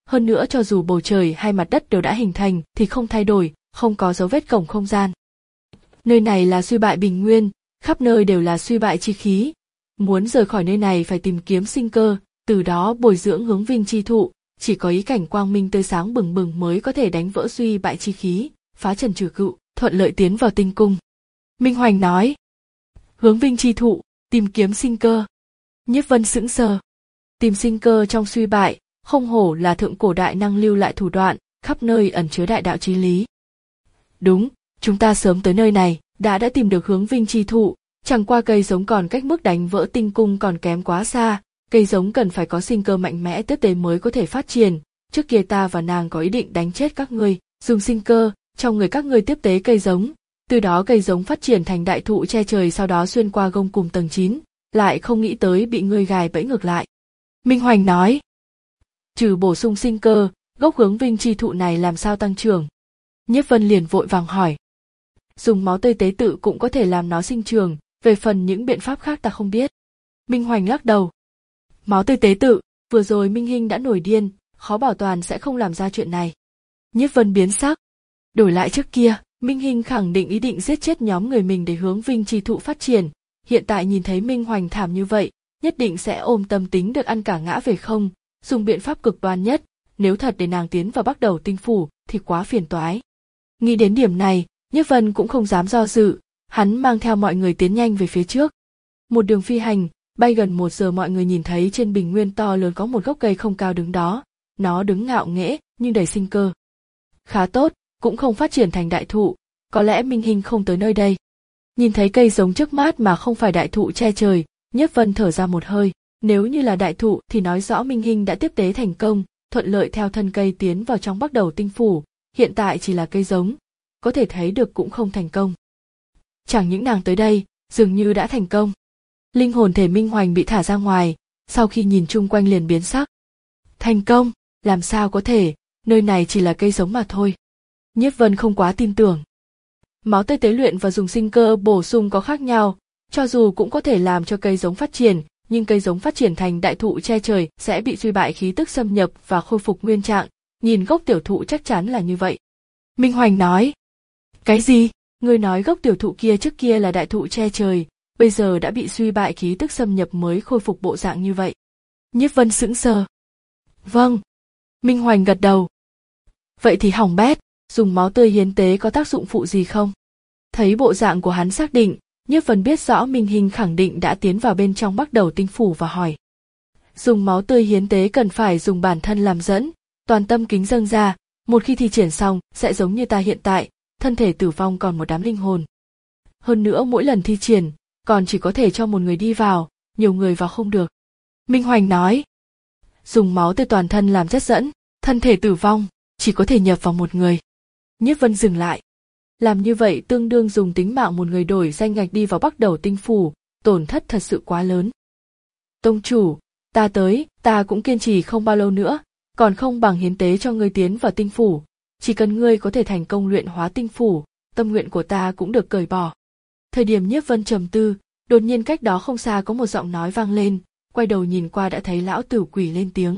hơn nữa cho dù bầu trời hay mặt đất đều đã hình thành thì không thay đổi, không có dấu vết cổng không gian. Nơi này là suy bại bình nguyên, khắp nơi đều là suy bại chi khí. Muốn rời khỏi nơi này phải tìm kiếm sinh cơ, từ đó bồi dưỡng hướng vinh chi thụ, chỉ có ý cảnh quang minh tươi sáng bừng bừng mới có thể đánh vỡ suy bại chi khí, phá trần trừ cựu, thuận lợi tiến vào tinh cung. Minh Hoành nói, hướng vinh chi thụ, tìm kiếm sinh cơ. Nhiếp Vân sững sờ, tìm sinh cơ trong suy bại, không hổ là thượng cổ đại năng lưu lại thủ đoạn, khắp nơi ẩn chứa đại đạo chí lý. Đúng, chúng ta sớm tới nơi này, đã đã tìm được hướng vinh chi thụ, chẳng qua cây giống còn cách mức đánh vỡ tinh cung còn kém quá xa, cây giống cần phải có sinh cơ mạnh mẽ tiếp tế mới có thể phát triển. Trước kia ta và nàng có ý định đánh chết các ngươi, dùng sinh cơ trong người các ngươi tiếp tế cây giống, từ đó cây giống phát triển thành đại thụ che trời, sau đó xuyên qua gông cùm tầng chín, lại không nghĩ tới bị ngươi gài bẫy ngược lại. Minh Hoành nói, trừ bổ sung sinh cơ, gốc hướng vinh chi thụ này làm sao tăng trưởng? Nhiếp Vân liền vội vàng hỏi. Dùng máu tươi tế tự cũng có thể làm nó sinh trưởng, về phần những biện pháp khác ta không biết. Minh Hoành lắc đầu. Máu tươi tế tự, vừa rồi Minh Hinh đã nổi điên, khó bảo toàn sẽ không làm ra chuyện này. Nhiếp Vân biến sắc. Đổi lại trước kia, Minh Hinh khẳng định ý định giết chết nhóm người mình để hướng vinh chi thụ phát triển. Hiện tại nhìn thấy Minh Hoành thảm như vậy, nhất định sẽ ôm tâm tính được ăn cả ngã về không, dùng biện pháp cực đoan nhất, nếu thật để nàng tiến vào Bắc Đầu tinh phủ thì quá phiền toái. Nghĩ đến điểm này, Nhiếp Vân cũng không dám do dự, hắn mang theo mọi người tiến nhanh về phía trước. Một đường phi hành, bay gần một giờ mọi người nhìn thấy trên bình nguyên to lớn có một gốc cây không cao đứng đó, nó đứng ngạo nghễ nhưng đầy sinh cơ. Khá tốt, cũng không phát triển thành đại thụ, có lẽ Minh Hinh không tới nơi đây. Nhìn thấy cây giống trước mắt mà không phải đại thụ che trời, Nhiếp Vân thở ra một hơi, nếu như là đại thụ thì nói rõ Minh Hinh đã tiếp tế thành công, thuận lợi theo thân cây tiến vào trong Bắc Đầu tinh phủ, hiện tại chỉ là cây giống, có thể thấy được cũng không thành công. Chẳng những nàng tới đây, dường như đã thành công. Linh hồn thể Minh Hoành bị thả ra ngoài, sau khi nhìn chung quanh liền biến sắc. Thành công, làm sao có thể, nơi này chỉ là cây giống mà thôi. Nhiếp Vân không quá tin tưởng. Máu tươi tế luyện và dùng sinh cơ bổ sung có khác nhau, cho dù cũng có thể làm cho cây giống phát triển, nhưng cây giống phát triển thành đại thụ che trời sẽ bị suy bại khí tức xâm nhập và khôi phục nguyên trạng, nhìn gốc tiểu thụ chắc chắn là như vậy. Minh Hoành nói, cái gì? Ngươi nói gốc tiểu thụ kia trước kia là đại thụ che trời, bây giờ đã bị suy bại khí tức xâm nhập mới khôi phục bộ dạng như vậy. Nhiếp Vân sững sờ. Vâng. Minh Hoành gật đầu. Vậy thì hỏng bét, dùng máu tươi hiến tế có tác dụng phụ gì không? Thấy bộ dạng của hắn xác định, Nhiếp Vân biết rõ Minh Hinh khẳng định đã tiến vào bên trong Bắc Đầu tinh phủ và hỏi. Dùng máu tươi hiến tế cần phải dùng bản thân làm dẫn, toàn tâm kính dâng ra, một khi thi triển xong sẽ giống như ta hiện tại, thân thể tử vong còn một đám linh hồn. Hơn nữa mỗi lần thi triển, còn chỉ có thể cho một người đi vào, nhiều người vào không được. Minh Hoành nói, dùng máu tươi toàn thân làm chất dẫn, thân thể tử vong, chỉ có thể nhập vào một người. Nhiếp Vân dừng lại. Làm như vậy tương đương dùng tính mạng một người đổi danh ngạch đi vào Bắc Đầu tinh phủ, tổn thất thật sự quá lớn. Tông chủ, ta tới, ta cũng kiên trì không bao lâu nữa, còn không bằng hiến tế cho ngươi tiến vào tinh phủ. Chỉ cần ngươi có thể thành công luyện hóa tinh phủ, tâm nguyện của ta cũng được cởi bỏ. Thời điểm Nhiếp Vân trầm tư, đột nhiên cách đó không xa có một giọng nói vang lên, quay đầu nhìn qua đã thấy lão tử quỷ lên tiếng.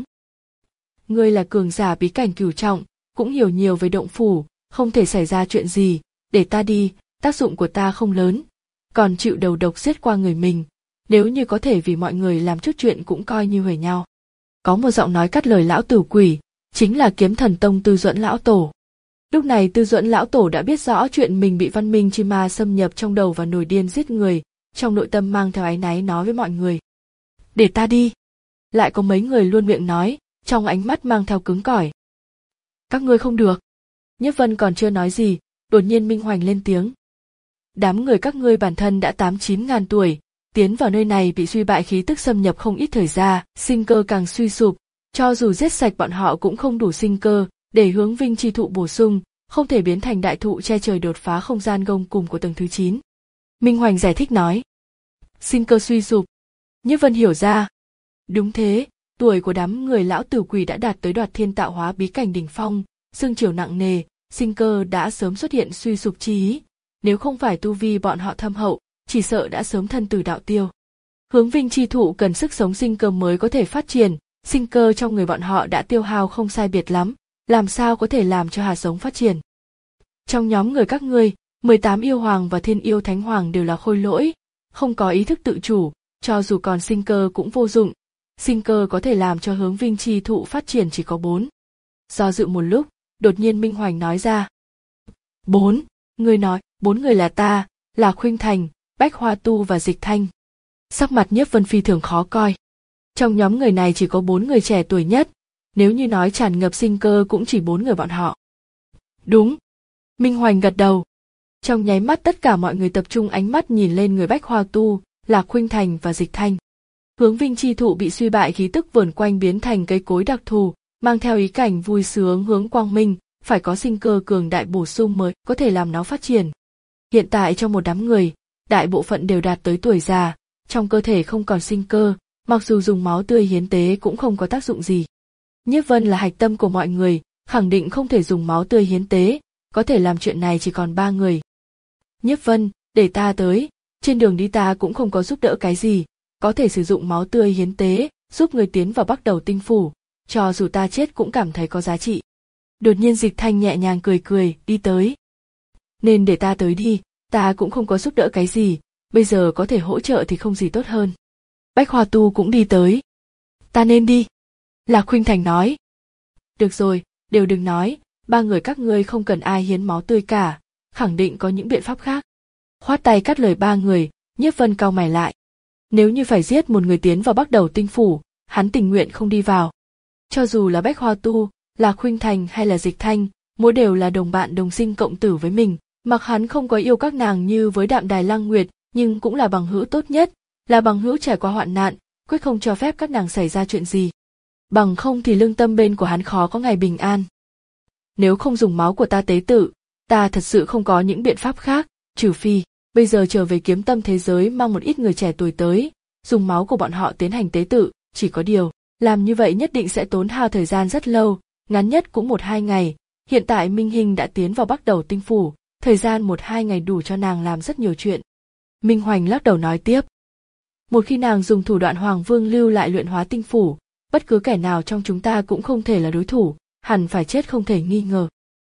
Ngươi là cường giả bí cảnh cửu trọng, cũng hiểu nhiều về động phủ, không thể xảy ra chuyện gì, để ta đi, tác dụng của ta không lớn, còn chịu đầu độc giết qua người mình, nếu như có thể vì mọi người làm chút chuyện cũng coi như huề nhau. Có một giọng nói cắt lời lão tử quỷ, chính là Kiếm Thần Tông Tư Duẫn lão tổ. Lúc này Tư Duẫn lão tổ đã biết rõ chuyện mình bị văn minh chi ma xâm nhập trong đầu và nổi điên giết người, trong nội tâm mang theo áy náy nói với mọi người. Để ta đi. Lại có mấy người luôn miệng nói, trong ánh mắt mang theo cứng cỏi. Các ngươi không được. Nhiếp Vân còn chưa nói gì, đột nhiên Minh Hoành lên tiếng. Đám người các ngươi bản thân đã tám chín ngàn tuổi, tiến vào nơi này bị suy bại khí tức xâm nhập không ít thời gian, sinh cơ càng suy sụp, cho dù giết sạch bọn họ cũng không đủ sinh cơ, để hướng vinh chi thụ bổ sung, không thể biến thành đại thụ che trời đột phá không gian gông cùm của tầng thứ chín. Minh Hoành giải thích nói. Sinh cơ suy sụp. Nhiếp Vân hiểu ra. Đúng thế, tuổi của đám người lão tử quỷ đã đạt tới Đoạt Thiên Tạo Hóa bí cảnh đỉnh phong, xương chiều nặng nề, sinh cơ đã sớm xuất hiện suy sụp chi ý, nếu không phải tu vi bọn họ thâm hậu, chỉ sợ đã sớm thân tử đạo tiêu. Hướng vinh chi thụ cần sức sống sinh cơ mới có thể phát triển, sinh cơ trong người bọn họ đã tiêu hao không sai biệt lắm, làm sao có thể làm cho hạt giống phát triển. Trong nhóm người các ngươi, mười tám yêu hoàng và thiên yêu thánh hoàng đều là khôi lỗi, không có ý thức tự chủ, cho dù còn sinh cơ cũng vô dụng. Sinh cơ có thể làm cho hướng vinh chi thụ phát triển chỉ có bốn. Do dự một lúc, đột nhiên Minh Hoành nói ra. Bốn, ngươi nói, bốn người là ta, là Khuynh Thành, Bách Hoa Tu và Dịch Thanh. Sắc mặt Nhiếp Vân phi thường khó coi. Trong nhóm người này chỉ có bốn người trẻ tuổi nhất, nếu như nói tràn ngập sinh cơ cũng chỉ bốn người bọn họ. Đúng. Minh Hoành gật đầu. Trong nháy mắt tất cả mọi người tập trung ánh mắt nhìn lên người Bách Hoa Tu, là Khuynh Thành và Dịch Thanh. Hướng vinh chi thụ bị suy bại khí tức vờn quanh biến thành cây cối đặc thù, mang theo ý cảnh vui sướng hướng quang minh, phải có sinh cơ cường đại bổ sung mới có thể làm nó phát triển. Hiện tại trong một đám người, đại bộ phận đều đạt tới tuổi già, trong cơ thể không còn sinh cơ, mặc dù dùng máu tươi hiến tế cũng không có tác dụng gì. Nhiếp Vân là hạch tâm của mọi người, khẳng định không thể dùng máu tươi hiến tế, có thể làm chuyện này chỉ còn ba người. Nhiếp Vân, để ta tới, trên đường đi ta cũng không có giúp đỡ cái gì, có thể sử dụng máu tươi hiến tế, giúp người tiến vào Bắc Đầu Tinh Phủ, cho dù ta chết cũng cảm thấy có giá trị. Đột nhiên Dịch Thanh nhẹ nhàng cười cười, đi tới. Nên để ta tới đi, ta cũng không có giúp đỡ cái gì, bây giờ có thể hỗ trợ thì không gì tốt hơn. Bách Hoa Tu cũng đi tới. Ta nên đi. Lạc Khuynh Thành nói. Được rồi, đều đừng nói, ba người các ngươi không cần ai hiến máu tươi cả, khẳng định có những biện pháp khác. Khoát tay cắt lời ba người, Nhiếp Vân cau mày lại. Nếu như phải giết một người tiến vào Bắc Đầu Tinh Phủ, hắn tình nguyện không đi vào. Cho dù là Bách Hoa Tu, là Khuynh Thành hay là Dịch Thanh, mỗi đều là đồng bạn đồng sinh cộng tử với mình, mặc hắn không có yêu các nàng như với Đạm Đài Lăng Nguyệt, nhưng cũng là bằng hữu tốt nhất, là bằng hữu trải qua hoạn nạn, quyết không cho phép các nàng xảy ra chuyện gì. Bằng không thì lương tâm bên của hắn khó có ngày bình an. Nếu không dùng máu của ta tế tự, ta thật sự không có những biện pháp khác, trừ phi, bây giờ trở về kiếm tâm thế giới mang một ít người trẻ tuổi tới, dùng máu của bọn họ tiến hành tế tự, chỉ có điều, làm như vậy nhất định sẽ tốn hao thời gian rất lâu, ngắn nhất cũng một hai ngày, hiện tại Minh Hinh đã tiến vào Bắc Đầu Tinh Phủ, thời gian một hai ngày đủ cho nàng làm rất nhiều chuyện. Minh Hoành lắc đầu nói tiếp. Một khi nàng dùng thủ đoạn Hoàng Vương lưu lại luyện hóa tinh phủ, bất cứ kẻ nào trong chúng ta cũng không thể là đối thủ, hẳn phải chết không thể nghi ngờ.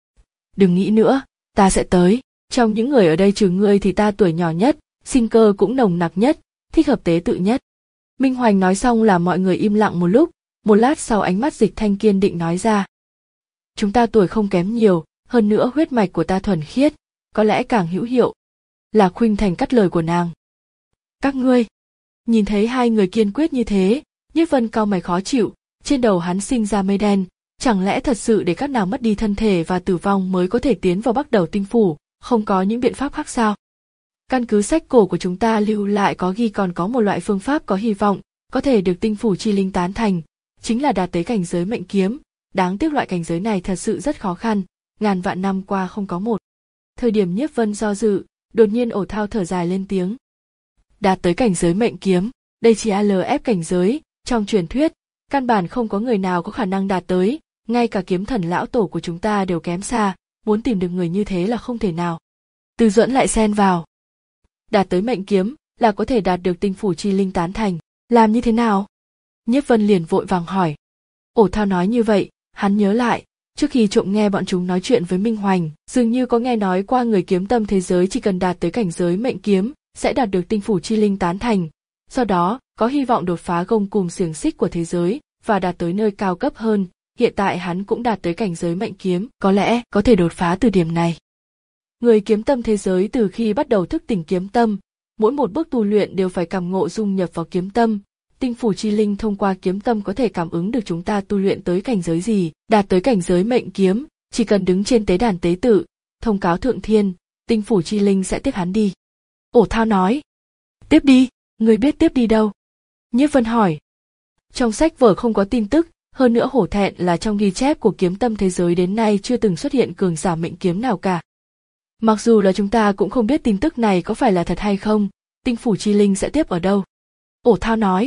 Đừng nghĩ nữa, ta sẽ tới, trong những người ở đây trừ ngươi thì ta tuổi nhỏ nhất, sinh cơ cũng nồng nặc nhất, thích hợp tế tự nhất. Minh Hoành nói xong là mọi người im lặng một lúc, một lát sau ánh mắt Dịch Thanh kiên định nói ra. Chúng ta tuổi không kém nhiều, hơn nữa huyết mạch của ta thuần khiết, có lẽ càng hữu hiệu. Là Khuynh Thành cắt lời của nàng. Các ngươi, nhìn thấy hai người kiên quyết như thế, Nhiếp Vân cau mày khó chịu, trên đầu hắn sinh ra mây đen, chẳng lẽ thật sự để các nàng mất đi thân thể và tử vong mới có thể tiến vào Bắc Đầu Tinh Phủ, không có những biện pháp khác sao? Căn cứ sách cổ của chúng ta lưu lại có ghi còn có một loại phương pháp có hy vọng, có thể được Tinh Phủ chi linh tán thành, chính là đạt tới cảnh giới mệnh kiếm, đáng tiếc loại cảnh giới này thật sự rất khó khăn, ngàn vạn năm qua không có một. Thời điểm Nhiếp Vân do dự, đột nhiên Ổ Thao thở dài lên tiếng. Đạt tới cảnh giới mệnh kiếm, đây chỉ a lờ ép cảnh giới, trong truyền thuyết, căn bản không có người nào có khả năng đạt tới, ngay cả kiếm thần lão tổ của chúng ta đều kém xa, muốn tìm được người như thế là không thể nào. Từ Duẫn lại xen vào. Đạt tới mệnh kiếm, là có thể đạt được Tinh Phủ chi linh tán thành, làm như thế nào? Nhiếp Vân liền vội vàng hỏi. Ổ Thao nói như vậy, hắn nhớ lại, trước khi trộm nghe bọn chúng nói chuyện với Minh Hoành, dường như có nghe nói qua người kiếm tâm thế giới chỉ cần đạt tới cảnh giới mệnh kiếm, sẽ đạt được Tinh Phủ chi linh tán thành, sau đó có hy vọng đột phá gông cùm xiềng xích của thế giới và đạt tới nơi cao cấp hơn. Hiện tại hắn cũng đạt tới cảnh giới mệnh kiếm, có lẽ có thể đột phá từ điểm này. Người kiếm tâm thế giới từ khi bắt đầu thức tỉnh kiếm tâm, mỗi một bước tu luyện đều phải cảm ngộ dung nhập vào kiếm tâm. Tinh Phủ chi linh thông qua kiếm tâm có thể cảm ứng được chúng ta tu luyện tới cảnh giới gì, đạt tới cảnh giới mệnh kiếm, chỉ cần đứng trên tế đàn tế tự, thông cáo thượng thiên, Tinh Phủ chi linh sẽ tiếp hắn đi. Ổ Thao nói. Tiếp đi, người biết tiếp đi đâu? Nhiếp Vân hỏi. Trong sách vở không có tin tức, hơn nữa hổ thẹn là trong ghi chép của kiếm tâm thế giới đến nay chưa từng xuất hiện cường giả mệnh kiếm nào cả. Mặc dù là chúng ta cũng không biết tin tức này có phải là thật hay không, Tinh Phủ chi linh sẽ tiếp ở đâu? Ổ Thao nói.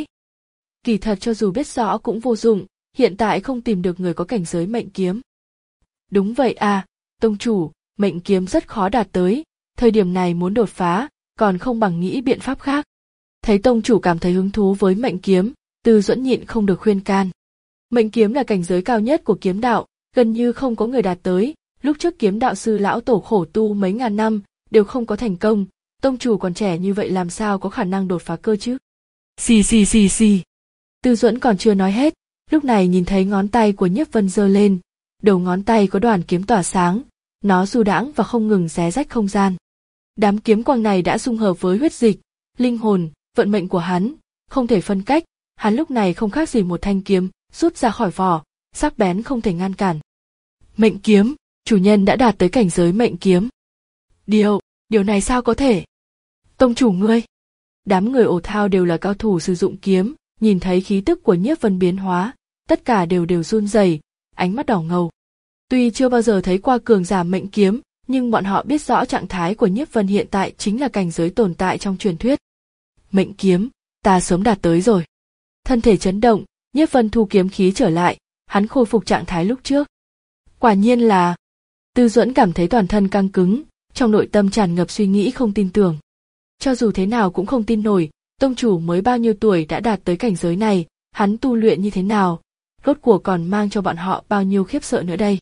Kỳ thật cho dù biết rõ cũng vô dụng, hiện tại không tìm được người có cảnh giới mệnh kiếm. Đúng vậy à, tông chủ, mệnh kiếm rất khó đạt tới, thời điểm này muốn đột phá, còn không bằng nghĩ biện pháp khác. Thấy tông chủ cảm thấy hứng thú với mệnh kiếm, Từ Duẫn nhịn không được khuyên can. Mệnh kiếm là cảnh giới cao nhất của kiếm đạo, gần như không có người đạt tới, lúc trước kiếm đạo sư lão tổ khổ tu mấy ngàn năm, đều không có thành công, tông chủ còn trẻ như vậy làm sao có khả năng đột phá cơ chứ? Xì xì xì xì. Tư Duẫn còn chưa nói hết, lúc này nhìn thấy ngón tay của Nhiếp Vân giơ lên, đầu ngón tay có đoàn kiếm tỏa sáng, nó du đãng và không ngừng xé rách không gian. Đám kiếm quang này đã dung hợp với huyết dịch, linh hồn, vận mệnh của hắn, không thể phân cách, hắn lúc này không khác gì một thanh kiếm rút ra khỏi vỏ, sắc bén không thể ngăn cản. Mệnh kiếm, chủ nhân đã đạt tới cảnh giới mệnh kiếm. Điều, điều này sao có thể? Tông chủ ngươi. Đám người ổ thao đều là cao thủ sử dụng kiếm, nhìn thấy khí tức của Nhiếp Vân biến hóa, tất cả đều đều run rẩy, ánh mắt đỏ ngầu. Tuy chưa bao giờ thấy qua cường giả mệnh kiếm, nhưng bọn họ biết rõ trạng thái của Nhiếp Vân hiện tại chính là cảnh giới tồn tại trong truyền thuyết. Mệnh kiếm, ta sớm đạt tới rồi. Thân thể chấn động, Nhiếp Vân thu kiếm khí trở lại, hắn khôi phục trạng thái lúc trước. Quả nhiên là... Tư Duẫn cảm thấy toàn thân căng cứng, trong nội tâm tràn ngập suy nghĩ không tin tưởng. Cho dù thế nào cũng không tin nổi, tông chủ mới bao nhiêu tuổi đã đạt tới cảnh giới này, hắn tu luyện như thế nào, rốt cuộc còn mang cho bọn họ bao nhiêu khiếp sợ nữa đây.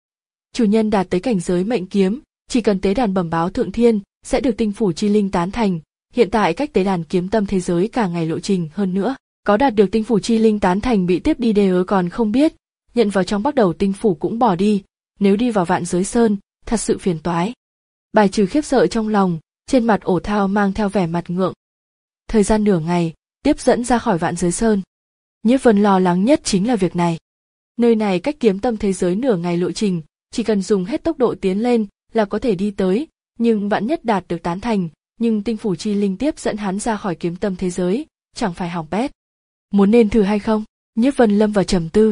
Chủ nhân đạt tới cảnh giới mệnh kiếm, chỉ cần tế đàn bẩm báo thượng thiên, sẽ được tinh phủ chi linh tán thành. Hiện tại cách tế đàn kiếm tâm thế giới cả ngày lộ trình hơn nữa, có đạt được tinh phủ chi linh tán thành bị tiếp đi đề ớ còn không biết, nhận vào trong bắt đầu tinh phủ cũng bỏ đi, nếu đi vào vạn giới sơn, thật sự phiền toái. Bài trừ khiếp sợ trong lòng, trên mặt ổ thao mang theo vẻ mặt ngượng. Thời gian nửa ngày, tiếp dẫn ra khỏi vạn giới sơn. Nhiếp Vân lo lắng nhất chính là việc này. Nơi này cách kiếm tâm thế giới nửa ngày lộ trình, chỉ cần dùng hết tốc độ tiến lên là có thể đi tới, nhưng vạn nhất đạt được tán thành, nhưng tinh phủ chi linh tiếp dẫn hắn ra khỏi kiếm tâm thế giới, chẳng phải hỏng bét. Muốn nên thử hay không? Nhiếp Vân lâm vào trầm tư.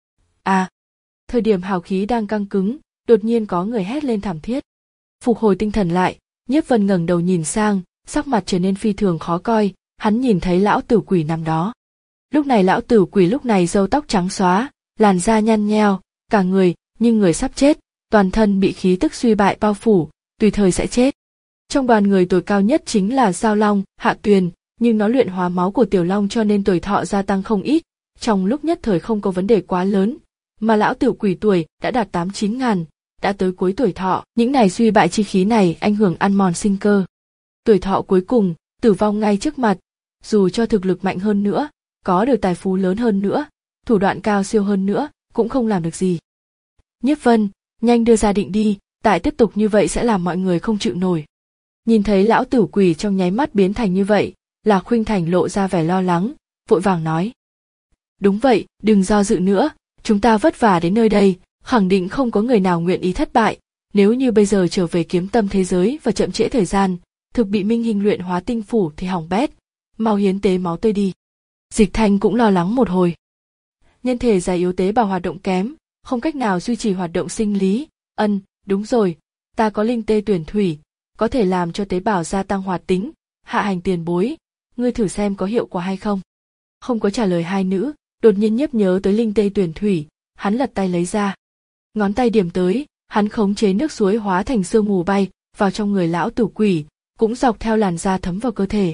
À, thời điểm hào khí đang căng cứng, đột nhiên có người hét lên thảm thiết. Phục hồi tinh thần lại, Nhiếp Vân ngẩng đầu nhìn sang, sắc mặt trở nên phi thường khó coi, hắn nhìn thấy lão tử quỷ nằm đó. Lúc này lão tử quỷ lúc này râu tóc trắng xóa, làn da nhăn nheo, cả người, nhưng người sắp chết, toàn thân bị khí tức suy bại bao phủ, tùy thời sẽ chết. Trong đoàn người tuổi cao nhất chính là Giao Long, Hạ Tuyền, nhưng nó luyện hóa máu của Tiểu Long cho nên tuổi thọ gia tăng không ít, trong lúc nhất thời không có vấn đề quá lớn, mà lão tiểu quỷ tuổi đã đạt tám chín ngàn, đã tới cuối tuổi thọ, những này suy bại chi khí này ảnh hưởng ăn mòn sinh cơ. Tuổi thọ cuối cùng, tử vong ngay trước mặt, dù cho thực lực mạnh hơn nữa, có được tài phú lớn hơn nữa, thủ đoạn cao siêu hơn nữa, cũng không làm được gì. Nhiếp Vân, nhanh đưa ra định đi, tại tiếp tục như vậy sẽ làm mọi người không chịu nổi. Nhìn thấy lão tử quỷ trong nháy mắt biến thành như vậy, Lạc Khuynh Thành lộ ra vẻ lo lắng, vội vàng nói. Đúng vậy, đừng do dự nữa, chúng ta vất vả đến nơi đây, khẳng định không có người nào nguyện ý thất bại, nếu như bây giờ trở về kiếm tâm thế giới và chậm trễ thời gian, thực bị Minh Hình luyện hóa tinh phủ thì hỏng bét, mau hiến tế máu tươi đi. Dịch Thanh cũng lo lắng một hồi. Nhân thể già yếu tế bào hoạt động kém, không cách nào duy trì hoạt động sinh lý, ân, đúng rồi, ta có linh tê tuyển thủy, có thể làm cho tế bào gia tăng hoạt tính, Hạ Hành tiền bối, ngươi thử xem có hiệu quả hay không. Không có trả lời hai nữ, đột nhiên Nhiếp nhớ tới linh tê tuyển thủy, hắn lật tay lấy ra. Ngón tay điểm tới, hắn khống chế nước suối hóa thành sương mù bay vào trong người lão tử quỷ, cũng dọc theo làn da thấm vào cơ thể.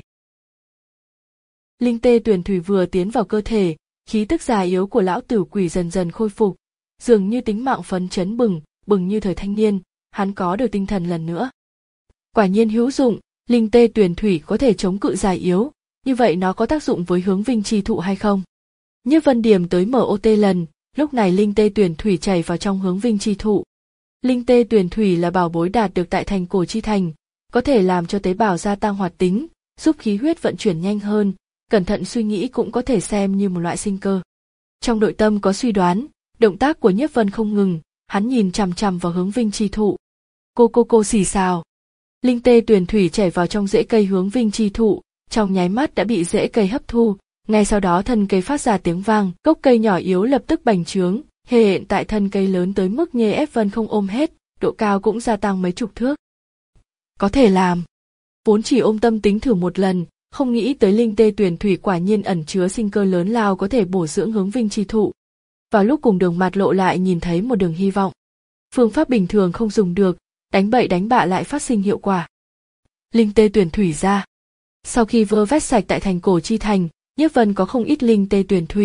Linh tê tuyển thủy vừa tiến vào cơ thể, khí tức già yếu của lão tử quỷ dần dần khôi phục, dường như tính mạng phấn chấn bừng, bừng như thời thanh niên, hắn có được tinh thần lần nữa. Quả nhiên hữu dụng, linh tê tuyển thủy có thể chống cự già yếu, như vậy nó có tác dụng với hướng vinh chi thụ hay không? Nhiếp Vân điểm tới em o tê lần, lúc này linh tê tuyển thủy chảy vào trong hướng vinh chi thụ. Linh tê tuyển thủy là bảo bối đạt được tại thành cổ chi thành, có thể làm cho tế bào gia tăng hoạt tính, giúp khí huyết vận chuyển nhanh hơn, cẩn thận suy nghĩ cũng có thể xem như một loại sinh cơ. Trong nội tâm có suy đoán, động tác của Nhiếp Vân không ngừng, hắn nhìn chằm chằm vào hướng vinh chi thụ. Cô cô cô xì xào. Linh tê tuyển thủy chảy vào trong rễ cây hướng vinh chi thụ, trong nháy mắt đã bị rễ cây hấp thu, ngay sau đó thân cây phát ra tiếng vang, gốc cây nhỏ yếu lập tức bành trướng, hiện tại thân cây lớn tới mức Nhê ép Vân không ôm hết, độ cao cũng gia tăng mấy chục thước. Có thể làm. Vốn chỉ ôm tâm tính thử một lần, không nghĩ tới linh tê tuyển thủy quả nhiên ẩn chứa sinh cơ lớn lao có thể bổ dưỡng hướng vinh chi thụ. Vào lúc cùng đường mặt lộ lại nhìn thấy một đường hy vọng. Phương pháp bình thường không dùng được, đánh bậy đánh bạ lại phát sinh hiệu quả. Linh tê tuyển thủy ra. Sau khi vơ vét sạch tại thành cổ chi thành, Nhiếp Vân có không ít linh tê tuyển thủy,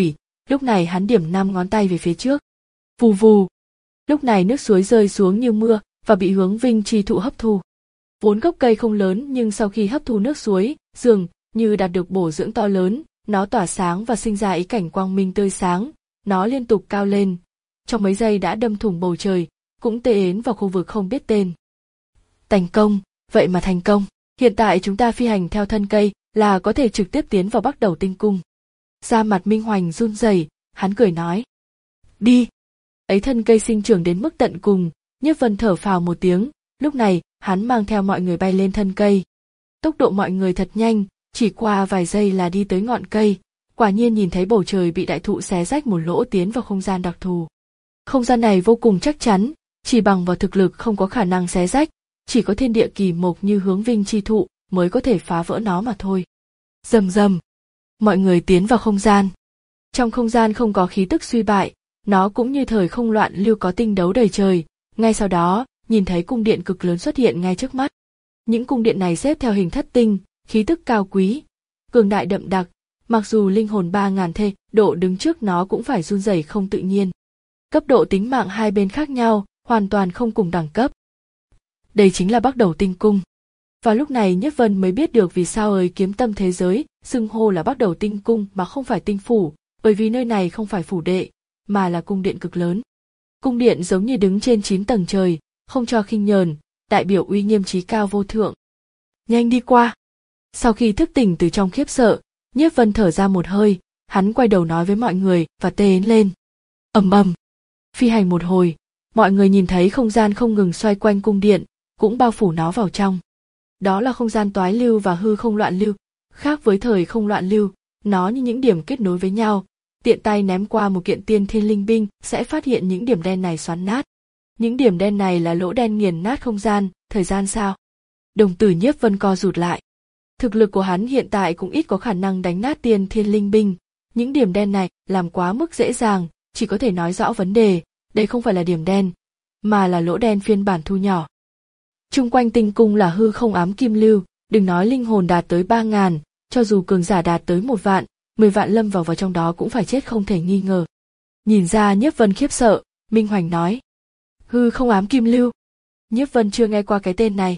Lúc này hắn điểm năm ngón tay về phía trước. Vù vù. Lúc này nước suối rơi xuống như mưa và bị hướng vinh chi thụ hấp thu. Vốn gốc cây không lớn nhưng sau khi hấp thu nước suối, dường như đạt được bổ dưỡng to lớn, nó tỏa sáng và sinh ra ý cảnh quang minh tươi sáng, nó liên tục cao lên. Trong mấy giây đã đâm thủng bầu trời, cũng tê ến vào khu vực không biết tên. Thành công, vậy mà thành công. Hiện tại chúng ta phi hành theo thân cây là có thể trực tiếp tiến vào Bắc Đầu Tinh Cung. Da mặt Minh Hoành run rẩy, hắn cười nói. Đi. Ấy thân cây sinh trưởng đến mức tận cùng, Nhiếp Vân thở phào một tiếng, lúc này hắn mang theo mọi người bay lên thân cây. Tốc độ mọi người thật nhanh, chỉ qua vài giây là đi tới ngọn cây, quả nhiên nhìn thấy bầu trời bị đại thụ xé rách một lỗ tiến vào không gian đặc thù. Không gian này vô cùng chắc chắn, chỉ bằng vào thực lực không có khả năng xé rách, chỉ có thiên địa kỳ mộc như hướng vinh chi thụ mới có thể phá vỡ nó mà thôi. Rầm rầm, mọi người tiến vào không gian. Trong không gian không có khí tức suy bại, nó cũng như thời không loạn lưu có tinh đấu đầy trời. Ngay sau đó, nhìn thấy cung điện cực lớn xuất hiện ngay trước mắt. Những cung điện này xếp theo hình thất tinh, khí tức cao quý, cường đại đậm đặc, mặc dù linh hồn ba ngàn thê độ đứng trước nó cũng phải run rẩy không tự nhiên. Cấp độ tính mạng hai bên khác nhau, hoàn toàn không cùng đẳng cấp. Đây chính là Bắc Đầu Tinh Cung. Vào lúc này Nhiếp Vân mới biết được vì sao ấy kiếm tâm thế giới xưng hô là Bắc Đầu Tinh Cung mà không phải tinh phủ, bởi vì nơi này không phải phủ đệ, mà là cung điện cực lớn. Cung điện giống như đứng trên chín tầng trời, không cho khinh nhờn, đại biểu uy nghiêm trí cao vô thượng. Nhanh đi qua. Sau khi thức tỉnh từ trong khiếp sợ, Nhiếp Vân thở ra một hơi, hắn quay đầu nói với mọi người và tê lên. Ầm ầm. Phi hành một hồi, mọi người nhìn thấy không gian không ngừng xoay quanh cung điện, cũng bao phủ nó vào trong. Đó là không gian toái lưu và hư không loạn lưu, khác với thời không loạn lưu, nó như những điểm kết nối với nhau. Tiện tay ném qua một kiện tiên thiên linh binh sẽ phát hiện những điểm đen này xoắn nát. Những điểm đen này là lỗ đen nghiền nát không gian, thời gian sao? Đồng tử Nhiếp Vân co rụt lại. Thực lực của hắn hiện tại cũng ít có khả năng đánh nát tiên thiên linh binh. Những điểm đen này làm quá mức dễ dàng, chỉ có thể nói rõ vấn đề, đây không phải là điểm đen, mà là lỗ đen phiên bản thu nhỏ. Chung quanh tinh cung là hư không ám kim lưu, đừng nói linh hồn đạt tới ba ngàn, cho dù cường giả đạt tới một vạn, mười vạn lâm vào vào trong đó cũng phải chết không thể nghi ngờ. Nhìn ra Nhiếp Vân khiếp sợ, Minh Hoành nói. Hư không ám kim lưu. Nhiếp Vân chưa nghe qua cái tên này.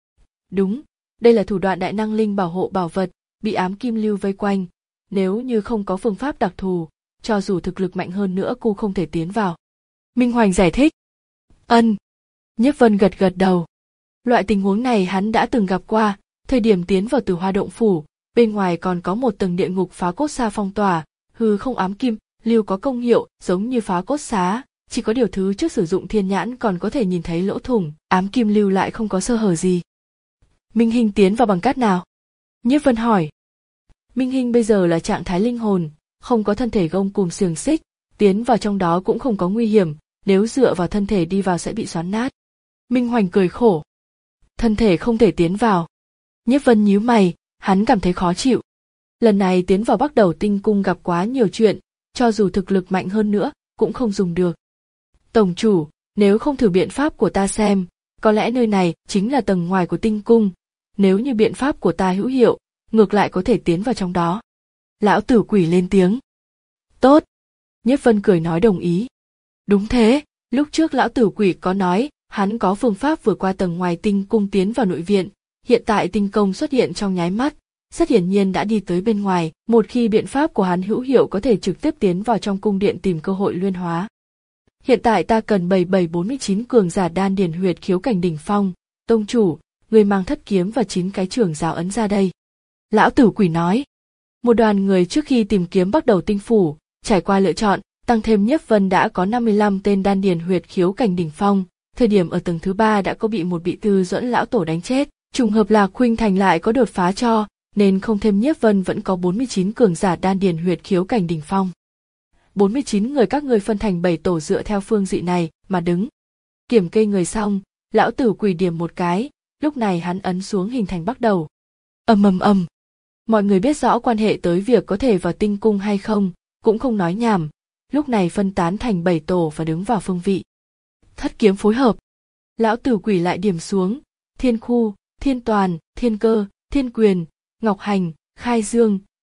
Đúng, đây là thủ đoạn đại năng linh bảo hộ bảo vật, bị ám kim lưu vây quanh. Nếu như không có phương pháp đặc thù, cho dù thực lực mạnh hơn nữa cũng không thể tiến vào. Minh Hoành giải thích. Ân. Nhiếp Vân gật gật đầu. Loại tình huống này hắn đã từng gặp qua, thời điểm tiến vào Tử Hoa Động Phủ, bên ngoài còn có một tầng địa ngục phá cốt xa phong tỏa, hư không ám kim lưu có công hiệu giống như phá cốt xá, chỉ có điều thứ trước sử dụng thiên nhãn còn có thể nhìn thấy lỗ thủng, ám kim lưu lại không có sơ hở gì. Minh Hinh tiến vào bằng cách nào? Nhiếp Vân hỏi. Minh Hinh bây giờ là trạng thái linh hồn, không có thân thể gông cùm xiềng xích, tiến vào trong đó cũng không có nguy hiểm, nếu dựa vào thân thể đi vào sẽ bị xoắn nát. Minh Hoành cười khổ. Thân thể không thể tiến vào. Nhiếp Vân nhíu mày, hắn cảm thấy khó chịu. Lần này tiến vào Bắc Đầu Tinh Cung gặp quá nhiều chuyện, cho dù thực lực mạnh hơn nữa, cũng không dùng được. Tổng chủ, nếu không thử biện pháp của ta xem, có lẽ nơi này chính là tầng ngoài của tinh cung. Nếu như biện pháp của ta hữu hiệu, ngược lại có thể tiến vào trong đó. Lão Tử Quỷ lên tiếng. Tốt. Nhiếp Vân cười nói đồng ý. Đúng thế, lúc trước Lão Tử Quỷ có nói, hắn có phương pháp vượt qua tầng ngoài tinh cung tiến vào nội viện. Hiện tại tinh công xuất hiện trong nháy mắt, rất hiển nhiên đã đi tới bên ngoài, một khi biện pháp của hắn hữu hiệu có thể trực tiếp tiến vào trong cung điện tìm cơ hội luyện hóa. Hiện tại ta cần bảy bảy bốn mươi chín cường giả đan điền huyệt khiếu cảnh đỉnh phong, tông chủ, người mang thất kiếm và chín cái trưởng giáo ấn ra đây. Lão Tử Quỷ nói. Một đoàn người trước khi tìm kiếm Bắc Đầu Tinh Phủ, trải qua lựa chọn, tăng thêm Nhiếp Vân đã có năm mươi lăm tên đan điền huyệt khiếu cảnh đỉnh phong, thời điểm ở tầng thứ ba đã có bị một bị Tư Duẫn lão tổ đánh chết, trùng hợp là Khuynh Thành lại có đột phá cho, nên không thêm Nhiếp Vân vẫn có bốn mươi chín cường giả đan điền huyệt khiếu cảnh đỉnh phong. bốn mươi chín người các ngươi phân thành bảy tổ dựa theo phương dị này mà đứng. Kiểm kê người xong, Lão Tử Quỷ điểm một cái, lúc này hắn ấn xuống hình thành Bắc Đầu. Ầm ầm ầm. Mọi người biết rõ quan hệ tới việc có thể vào tinh cung hay không, cũng không nói nhảm, lúc này phân tán thành bảy tổ và đứng vào phương vị. Thất kiếm phối hợp. Lão Tử Quỷ lại điểm xuống, Thiên Khu, Thiên Toàn, Thiên Cơ, Thiên Quyền, Ngọc Hành, Khai Dương,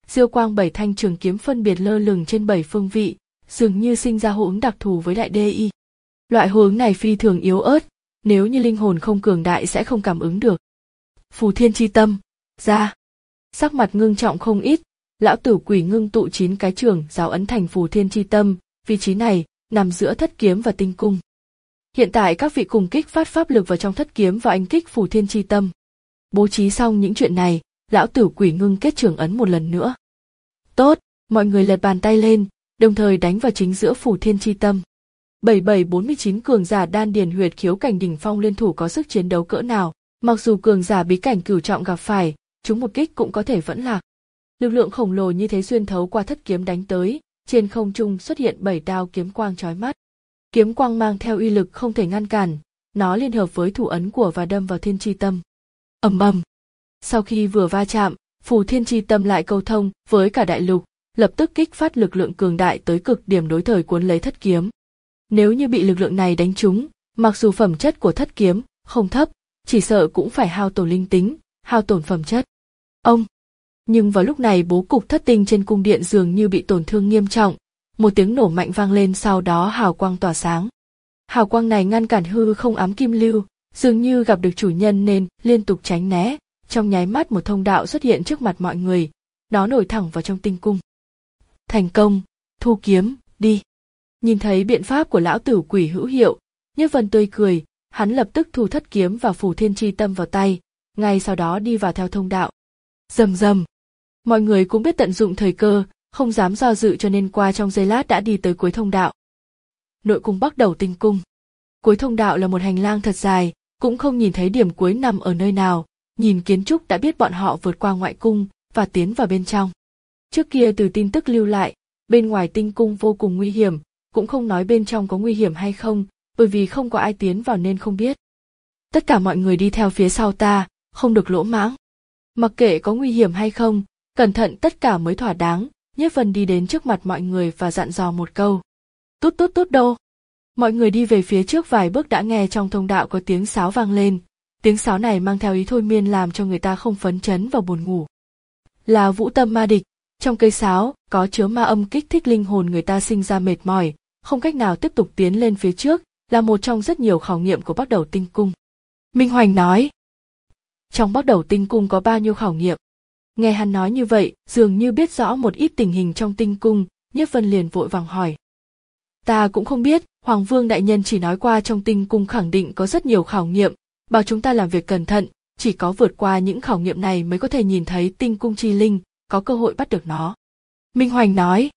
diêu quang bảy thanh trường kiếm phân biệt lơ lửng trên bảy phương vị, dường như sinh ra hô ứng đặc thù với đại đê y. Loại hô ứng này phi thường yếu ớt, nếu như linh hồn không cường đại sẽ không cảm ứng được. Phù thiên chi tâm, ra. Sắc mặt ngưng trọng không ít, lão tử quỷ ngưng tụ chín cái trường giáo ấn thành phù thiên chi tâm, vị trí này nằm giữa thất kiếm và tinh cung. Hiện tại các vị cùng kích phát pháp lực vào trong thất kiếm và anh kích phù thiên chi tâm. Bố trí xong những chuyện này, lão tử quỷ ngưng kết trường ấn một lần nữa. Tốt, mọi người lật bàn tay lên, đồng thời đánh vào chính giữa phù thiên chi tâm. bảy bảy bốn mươi chín cường giả đan điền huyệt khiếu cảnh đỉnh phong liên thủ có sức chiến đấu cỡ nào, mặc dù cường giả bí cảnh cửu trọng gặp phải, chúng một kích cũng có thể vẫn lạc. Lực lượng khổng lồ như thế xuyên thấu qua thất kiếm đánh tới, trên không trung xuất hiện bảy đao kiếm quang chói mắt. Kiếm quang mang theo uy lực không thể ngăn cản, nó liên hợp với thủ ấn của và đâm vào thiên chi tâm. Ầm ầm. Sau khi vừa va chạm, phù thiên chi tâm lại câu thông với cả đại lục, lập tức kích phát lực lượng cường đại tới cực điểm đối thời cuốn lấy thất kiếm. Nếu như bị lực lượng này đánh trúng, mặc dù phẩm chất của thất kiếm không thấp, chỉ sợ cũng phải hao tổn linh tính, hao tổn phẩm chất. Ông. Nhưng vào lúc này bố cục thất tinh trên cung điện dường như bị tổn thương nghiêm trọng, một tiếng nổ mạnh vang lên, sau đó hào quang tỏa sáng. Hào quang này ngăn cản hư không ám kim lưu, dường như gặp được chủ nhân nên liên tục tránh né, trong nháy mắt một thông đạo xuất hiện trước mặt mọi người, nó nổi thẳng vào trong tinh cung. Thành công, thu kiếm, đi. Nhìn thấy biện pháp của lão tử quỷ hữu hiệu, Nhiếp Vân tươi cười, hắn lập tức thu thất kiếm và phù thiên chi tâm vào tay, ngay sau đó đi vào theo thông đạo. Rầm rầm. Mọi người cũng biết tận dụng thời cơ, không dám do dự cho nên qua trong giây lát đã đi tới cuối thông đạo. Nội cung Bắc Đầu Tinh Cung. Cuối thông đạo là một hành lang thật dài, cũng không nhìn thấy điểm cuối nằm ở nơi nào, nhìn kiến trúc đã biết bọn họ vượt qua ngoại cung và tiến vào bên trong. Trước kia từ tin tức lưu lại, bên ngoài tinh cung vô cùng nguy hiểm, cũng không nói bên trong có nguy hiểm hay không, bởi vì không có ai tiến vào nên không biết. Tất cả mọi người đi theo phía sau ta, không được lỗ mãng. Mặc kệ có nguy hiểm hay không, cẩn thận tất cả mới thỏa đáng. Nhiếp Vân đi đến trước mặt mọi người và dặn dò một câu. Tút tút tút đô. Mọi người đi về phía trước vài bước đã nghe trong thông đạo có tiếng sáo vang lên. Tiếng sáo này mang theo ý thôi miên làm cho người ta không phấn chấn và buồn ngủ. Là vũ tâm ma địch, trong cây sáo có chứa ma âm kích thích linh hồn người ta sinh ra mệt mỏi, không cách nào tiếp tục tiến lên phía trước, là một trong rất nhiều khảo nghiệm của Bắc Đầu Tinh Cung. Minh Hoành nói. Trong Bắc Đầu Tinh Cung có bao nhiêu khảo nghiệm? Nghe hắn nói như vậy, dường như biết rõ một ít tình hình trong tinh cung, Nhiếp Vân liền vội vàng hỏi. Ta cũng không biết, Hoàng Vương đại nhân chỉ nói qua trong tinh cung khẳng định có rất nhiều khảo nghiệm, bảo chúng ta làm việc cẩn thận, chỉ có vượt qua những khảo nghiệm này mới có thể nhìn thấy tinh cung chi linh, có cơ hội bắt được nó. Minh Hoành nói.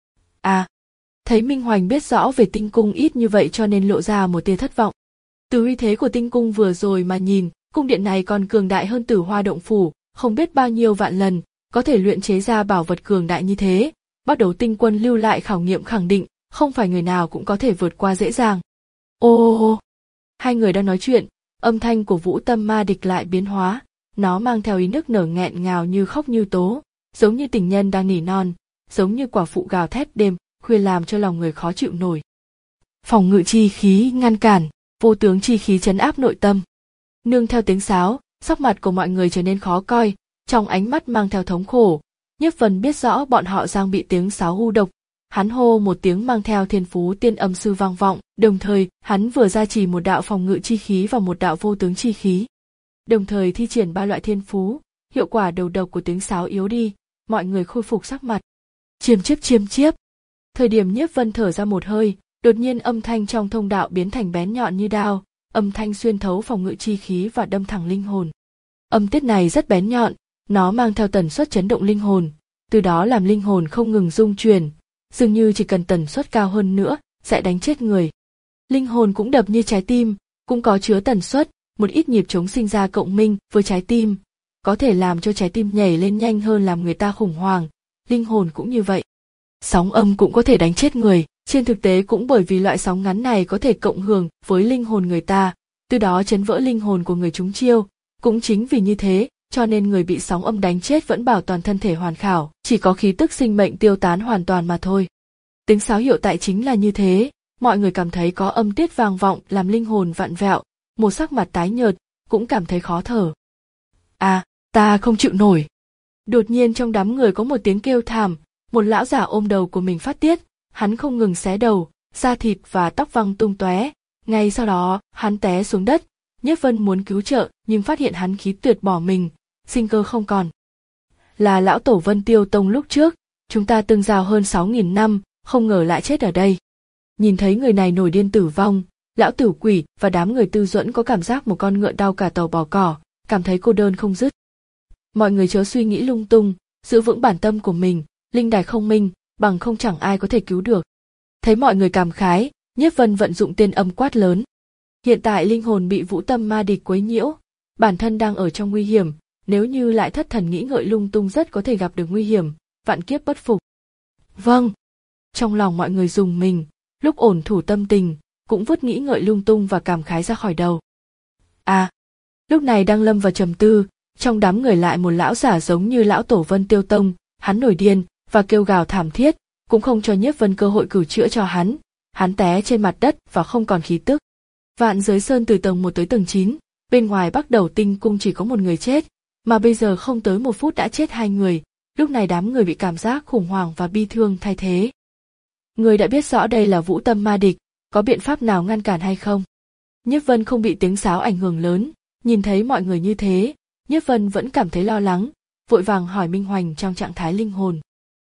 À, thấy Minh Hoành biết rõ về tinh cung ít như vậy cho nên lộ ra một tia thất vọng. Từ uy thế của tinh cung vừa rồi mà nhìn, cung điện này còn cường đại hơn Tử Hoa Động Phủ, không biết bao nhiêu vạn lần, có thể luyện chế ra bảo vật cường đại như thế. Bắt đầu tinh quân lưu lại khảo nghiệm khẳng định, không phải người nào cũng có thể vượt qua dễ dàng. Ô ô ô, hai người đang nói chuyện, âm thanh của Vũ Tâm Ma Địch lại biến hóa, nó mang theo ý nức nở nghẹn ngào như khóc như tố, giống như tình nhân đang nỉ non, giống như quả phụ gào thét đêm khuya làm cho lòng người khó chịu nổi. Phòng ngự chi khí ngăn cản, vô tướng chi khí trấn áp nội tâm. Nương theo tiếng sáo, sắc mặt của mọi người trở nên khó coi, trong ánh mắt mang theo thống khổ. Nhiếp Vân biết rõ bọn họ đang bị tiếng sáo hù độc, hắn hô một tiếng mang theo thiên phú tiên âm sư vang vọng, đồng thời hắn vừa gia trì một đạo phòng ngự chi khí và một đạo vô tướng chi khí. Đồng thời thi triển ba loại thiên phú, hiệu quả đầu độc của tiếng sáo yếu đi, mọi người khôi phục sắc mặt. Chiêm chiếp chiêm chiếp. Thời điểm Nhiếp Vân thở ra một hơi, đột nhiên âm thanh trong thông đạo biến thành bén nhọn như đao, âm thanh xuyên thấu phòng ngự chi khí và đâm thẳng linh hồn. Âm tiết này rất bén nhọn, nó mang theo tần suất chấn động linh hồn, từ đó làm linh hồn không ngừng rung chuyển, dường như chỉ cần tần suất cao hơn nữa sẽ đánh chết người. Linh hồn cũng đập như trái tim, cũng có chứa tần suất, một ít nhịp trống sinh ra cộng minh với trái tim, có thể làm cho trái tim nhảy lên nhanh hơn làm người ta khủng hoảng, linh hồn cũng như vậy. Sóng âm cũng có thể đánh chết người, trên thực tế cũng bởi vì loại sóng ngắn này có thể cộng hưởng với linh hồn người ta, từ đó chấn vỡ linh hồn của người chúng chiêu, cũng chính vì như thế, cho nên người bị sóng âm đánh chết vẫn bảo toàn thân thể hoàn hảo, chỉ có khí tức sinh mệnh tiêu tán hoàn toàn mà thôi. Tiếng sáo hiệu tại chính là như thế, mọi người cảm thấy có âm tiết vang vọng làm linh hồn vặn vẹo, một sắc mặt tái nhợt, cũng cảm thấy khó thở. À, ta không chịu nổi. Đột nhiên trong đám người có một tiếng kêu thảm, một lão giả ôm đầu của mình phát tiết, hắn không ngừng xé đầu, da thịt và tóc văng tung tóe. Ngay sau đó, hắn té xuống đất. Nhiếp Vân muốn cứu trợ nhưng phát hiện hắn khí tuyệt bỏ mình, sinh cơ không còn. Là lão tổ Vân Tiêu Tông lúc trước, chúng ta từng giao hơn sáu nghìn năm, không ngờ lại chết ở đây. Nhìn thấy người này nổi điên tử vong, lão tử quỷ và đám người Tư Duẫn có cảm giác một con ngựa đau cả tàu bò cỏ, cảm thấy cô đơn không dứt. Mọi người chớ suy nghĩ lung tung, giữ vững bản tâm của mình, linh đài không minh, bằng không chẳng ai có thể cứu được. Thấy mọi người cảm khái, Nhiếp Vân vận dụng tiên âm quát lớn. Hiện tại linh hồn bị vũ tâm ma địch quấy nhiễu, bản thân đang ở trong nguy hiểm, nếu như lại thất thần nghĩ ngợi lung tung rất có thể gặp được nguy hiểm, vạn kiếp bất phục. Vâng. Trong lòng mọi người rùng mình, lúc ổn thủ tâm tình, cũng vứt nghĩ ngợi lung tung và cảm khái ra khỏi đầu. À, lúc này đang lâm vào trầm tư, trong đám người lại một lão giả giống như lão tổ Vân Tiêu Tông, hắn nổi điên và kêu gào thảm thiết, cũng không cho Nhiếp Vân cơ hội cứu chữa cho hắn, hắn té trên mặt đất và không còn khí tức. Vạn Giới Sơn từ tầng một tới tầng chín, bên ngoài Bắc Đầu Tinh Cung chỉ có một người chết, mà bây giờ không tới một phút đã chết hai người, lúc này đám người bị cảm giác khủng hoảng và bi thương thay thế. Người đã biết rõ đây là vũ tâm ma địch, có biện pháp nào ngăn cản hay không? Nhiếp Vân không bị tiếng sáo ảnh hưởng lớn, nhìn thấy mọi người như thế, Nhiếp Vân vẫn cảm thấy lo lắng, vội vàng hỏi Minh Hoành trong trạng thái linh hồn.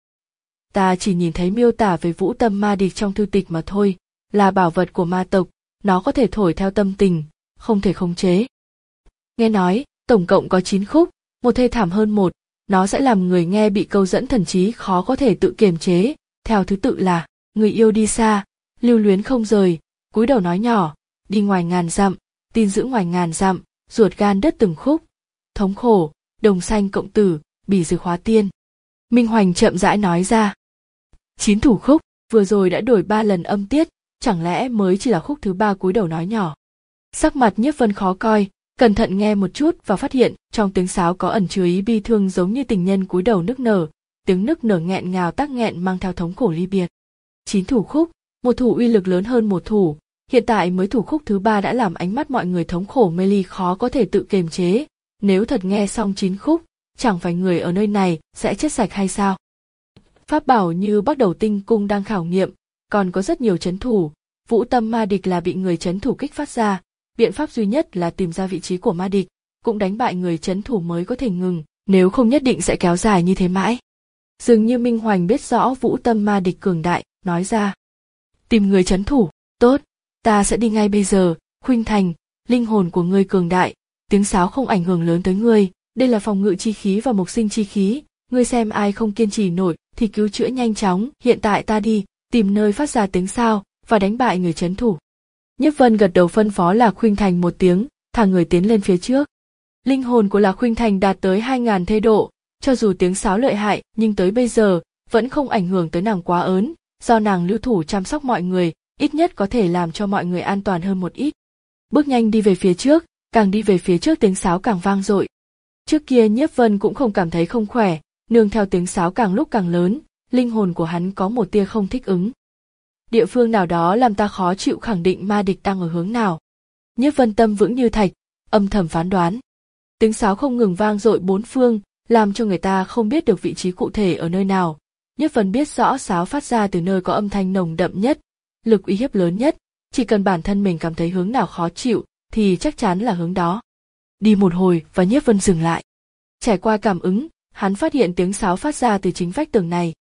Ta chỉ nhìn thấy miêu tả về vũ tâm ma địch trong thư tịch mà thôi, là bảo vật của ma tộc, nó có thể thổi theo tâm tình, không thể khống chế. Nghe nói, tổng cộng có chín khúc, một thê thảm hơn một, nó sẽ làm người nghe bị câu dẫn thần trí khó có thể tự kiềm chế, theo thứ tự là, người yêu đi xa, lưu luyến không rời, cúi đầu nói nhỏ, đi ngoài ngàn dặm, tin giữ ngoài ngàn dặm, ruột gan đứt từng khúc, thống khổ, đồng sanh cộng tử, bỉ dược hóa tiên. Minh Hoành chậm rãi nói ra. Chín thủ khúc, vừa rồi đã đổi ba lần âm tiết, chẳng lẽ mới chỉ là khúc thứ ba cúi đầu nói nhỏ. Sắc mặt Nhiếp Vân khó coi, cẩn thận nghe một chút và phát hiện trong tiếng sáo có ẩn chứa ý bi thương giống như tình nhân cúi đầu nức nở, tiếng nức nở nghẹn ngào tắc nghẹn mang theo thống khổ ly biệt. Chín thủ khúc, một thủ uy lực lớn hơn một thủ, hiện tại mới thủ khúc thứ ba đã làm ánh mắt mọi người thống khổ mê ly khó có thể tự kiềm chế, nếu thật nghe xong chín khúc, chẳng phải người ở nơi này sẽ chết sạch hay sao? Pháp bảo như Bắc Đầu Tinh Cung đang khảo nghiệm, còn có rất nhiều trấn thủ, vũ tâm ma địch là bị người trấn thủ kích phát ra, biện pháp duy nhất là tìm ra vị trí của ma địch, cũng đánh bại người trấn thủ mới có thể ngừng, nếu không nhất định sẽ kéo dài như thế mãi. Dường như Minh Hoành biết rõ vũ tâm ma địch cường đại, nói ra. Tìm người trấn thủ, tốt, ta sẽ đi ngay bây giờ, Khuynh Thành, linh hồn của ngươi cường đại, tiếng sáo không ảnh hưởng lớn tới ngươi, đây là phòng ngự chi khí và mộc sinh chi khí, ngươi xem ai không kiên trì nổi thì cứu chữa nhanh chóng, hiện tại ta đi, tìm nơi phát ra tiếng sao, và đánh bại người trấn thủ. Nhiếp Vân gật đầu phân phó Lạc Khuynh Thành một tiếng, thả người tiến lên phía trước. Linh hồn của Lạc Khuynh Thành đạt tới hai ngàn thê độ, cho dù tiếng sáo lợi hại nhưng tới bây giờ vẫn không ảnh hưởng tới nàng quá ớn, do nàng lưu thủ chăm sóc mọi người, ít nhất có thể làm cho mọi người an toàn hơn một ít. Bước nhanh đi về phía trước, càng đi về phía trước tiếng sáo càng vang dội. Trước kia Nhiếp Vân cũng không cảm thấy không khỏe, nương theo tiếng sáo càng lúc càng lớn, linh hồn của hắn có một tia không thích ứng. Địa phương nào đó làm ta khó chịu khẳng định ma địch đang ở hướng nào. Nhiếp Vân tâm vững như thạch, âm thầm phán đoán. Tiếng sáo không ngừng vang dội bốn phương, làm cho người ta không biết được vị trí cụ thể ở nơi nào. Nhiếp Vân biết rõ sáo phát ra từ nơi có âm thanh nồng đậm nhất, lực uy hiếp lớn nhất, chỉ cần bản thân mình cảm thấy hướng nào khó chịu thì chắc chắn là hướng đó. Đi một hồi và Nhiếp Vân dừng lại. Trải qua cảm ứng, hắn phát hiện tiếng sáo phát ra từ chính vách tường này.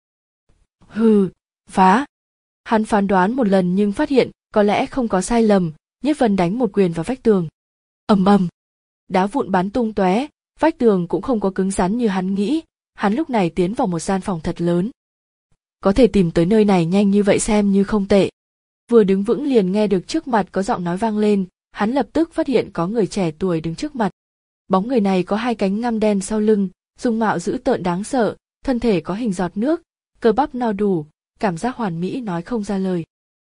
Hừ, phá. Hắn phán đoán một lần nhưng phát hiện có lẽ không có sai lầm, Nhiếp Vân đánh một quyền vào vách tường. Ầm ầm, đá vụn bắn tung tóe, vách tường cũng không có cứng rắn như hắn nghĩ, hắn lúc này tiến vào một gian phòng thật lớn. Có thể tìm tới nơi này nhanh như vậy xem như không tệ. Vừa đứng vững liền nghe được trước mặt có giọng nói vang lên, hắn lập tức phát hiện có người trẻ tuổi đứng trước mặt. Bóng người này có hai cánh ngăm đen sau lưng, dung mạo dữ tợn đáng sợ, thân thể có hình giọt nước, cơ bắp no đủ, cảm giác hoàn mỹ nói không ra lời.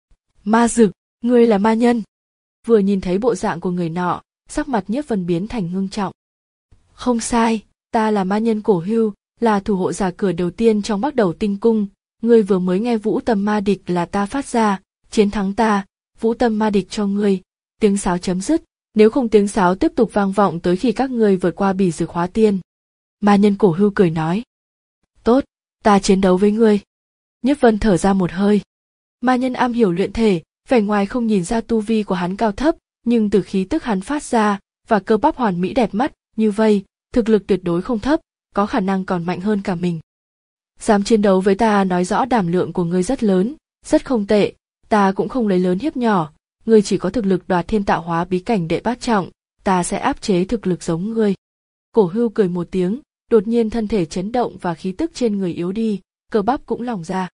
Ma Dực, ngươi là ma nhân. Vừa nhìn thấy bộ dạng của người nọ, sắc mặt Nhiếp Vân biến thành ngưng trọng. Không sai, ta là ma nhân Cổ Hưu, là thủ hộ giả cửa đầu tiên trong Bắc Đầu Tinh Cung, ngươi vừa mới nghe vũ tâm ma địch là ta phát ra, chiến thắng ta, vũ tâm ma địch cho ngươi. Tiếng sáo chấm dứt, nếu không tiếng sáo tiếp tục vang vọng tới khi các ngươi vượt qua bỉ dược hóa tiên. Ma nhân Cổ Hưu cười nói. Tốt, ta chiến đấu với ngươi. Nhiếp Vân thở ra một hơi. Ma nhân am hiểu luyện thể, vẻ ngoài không nhìn ra tu vi của hắn cao thấp, nhưng từ khí tức hắn phát ra và cơ bắp hoàn mỹ đẹp mắt như vây, thực lực tuyệt đối không thấp, có khả năng còn mạnh hơn cả mình. Dám chiến đấu với ta nói rõ đảm lượng của ngươi rất lớn, rất không tệ, ta cũng không lấy lớn hiếp nhỏ, ngươi chỉ có thực lực đoạt thiên tạo hóa bí cảnh đệ bát trọng, ta sẽ áp chế thực lực giống ngươi. Cổ Hưu cười một tiếng, đột nhiên thân thể chấn động và khí tức trên người yếu đi, cơ bắp cũng lỏng ra.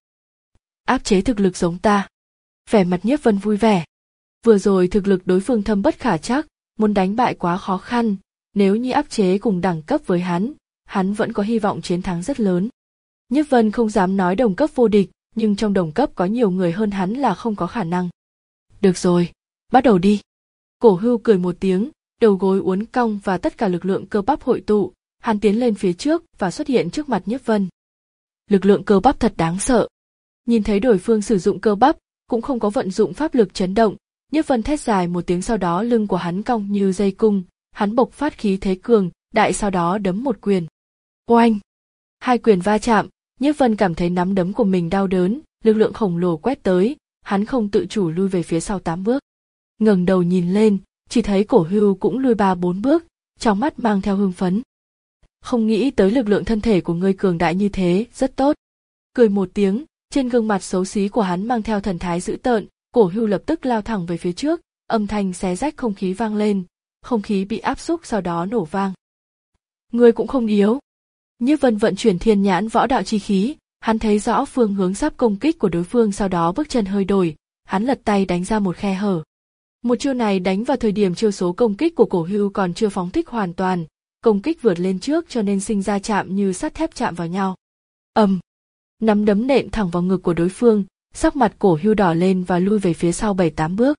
Áp chế thực lực giống ta. Vẻ mặt Nhiếp Vân vui vẻ. Vừa rồi thực lực đối phương thâm bất khả trắc, muốn đánh bại quá khó khăn, nếu như áp chế cùng đẳng cấp với hắn, hắn vẫn có hy vọng chiến thắng rất lớn. Nhiếp Vân không dám nói đồng cấp vô địch, nhưng trong đồng cấp có nhiều người hơn hắn là không có khả năng. Được rồi, bắt đầu đi. Cổ Hưu cười một tiếng, đầu gối uốn cong và tất cả lực lượng cơ bắp hội tụ, hắn tiến lên phía trước và xuất hiện trước mặt Nhiếp Vân. Lực lượng cơ bắp thật đáng sợ. Nhìn thấy đối phương sử dụng cơ bắp, cũng không có vận dụng pháp lực chấn động, Nhiếp Vân thét dài một tiếng, sau đó lưng của hắn cong như dây cung, hắn bộc phát khí thế cường đại, sau đó đấm một quyền. Oanh! Hai quyền va chạm, Nhiếp Vân cảm thấy nắm đấm của mình đau đớn, lực lượng khổng lồ quét tới, hắn không tự chủ lui về phía sau tám bước. Ngẩng đầu nhìn lên, chỉ thấy Cổ Hưu cũng lui ba bốn bước, trong mắt mang theo hưng phấn. Không nghĩ tới lực lượng thân thể của ngươi cường đại như thế, rất tốt. Cười một tiếng, trên gương mặt xấu xí của hắn mang theo thần thái dữ tợn, Cổ Hưu lập tức lao thẳng về phía trước, âm thanh xé rách không khí vang lên, không khí bị áp xúc sau đó nổ vang. Ngươi cũng không yếu. Nhiếp Vân vận chuyển thiên nhãn võ đạo chi khí, hắn thấy rõ phương hướng sắp công kích của đối phương, sau đó bước chân hơi đổi, hắn lật tay đánh ra một khe hở. Một chiêu này đánh vào thời điểm chiêu số công kích của Cổ Hưu còn chưa phóng thích hoàn toàn, công kích vượt lên trước cho nên sinh ra chạm như sắt thép chạm vào nhau. Ầm, nắm đấm nện thẳng vào ngực của đối phương, sắc mặt Cổ Hưu đỏ lên và lui về phía sau bảy tám bước.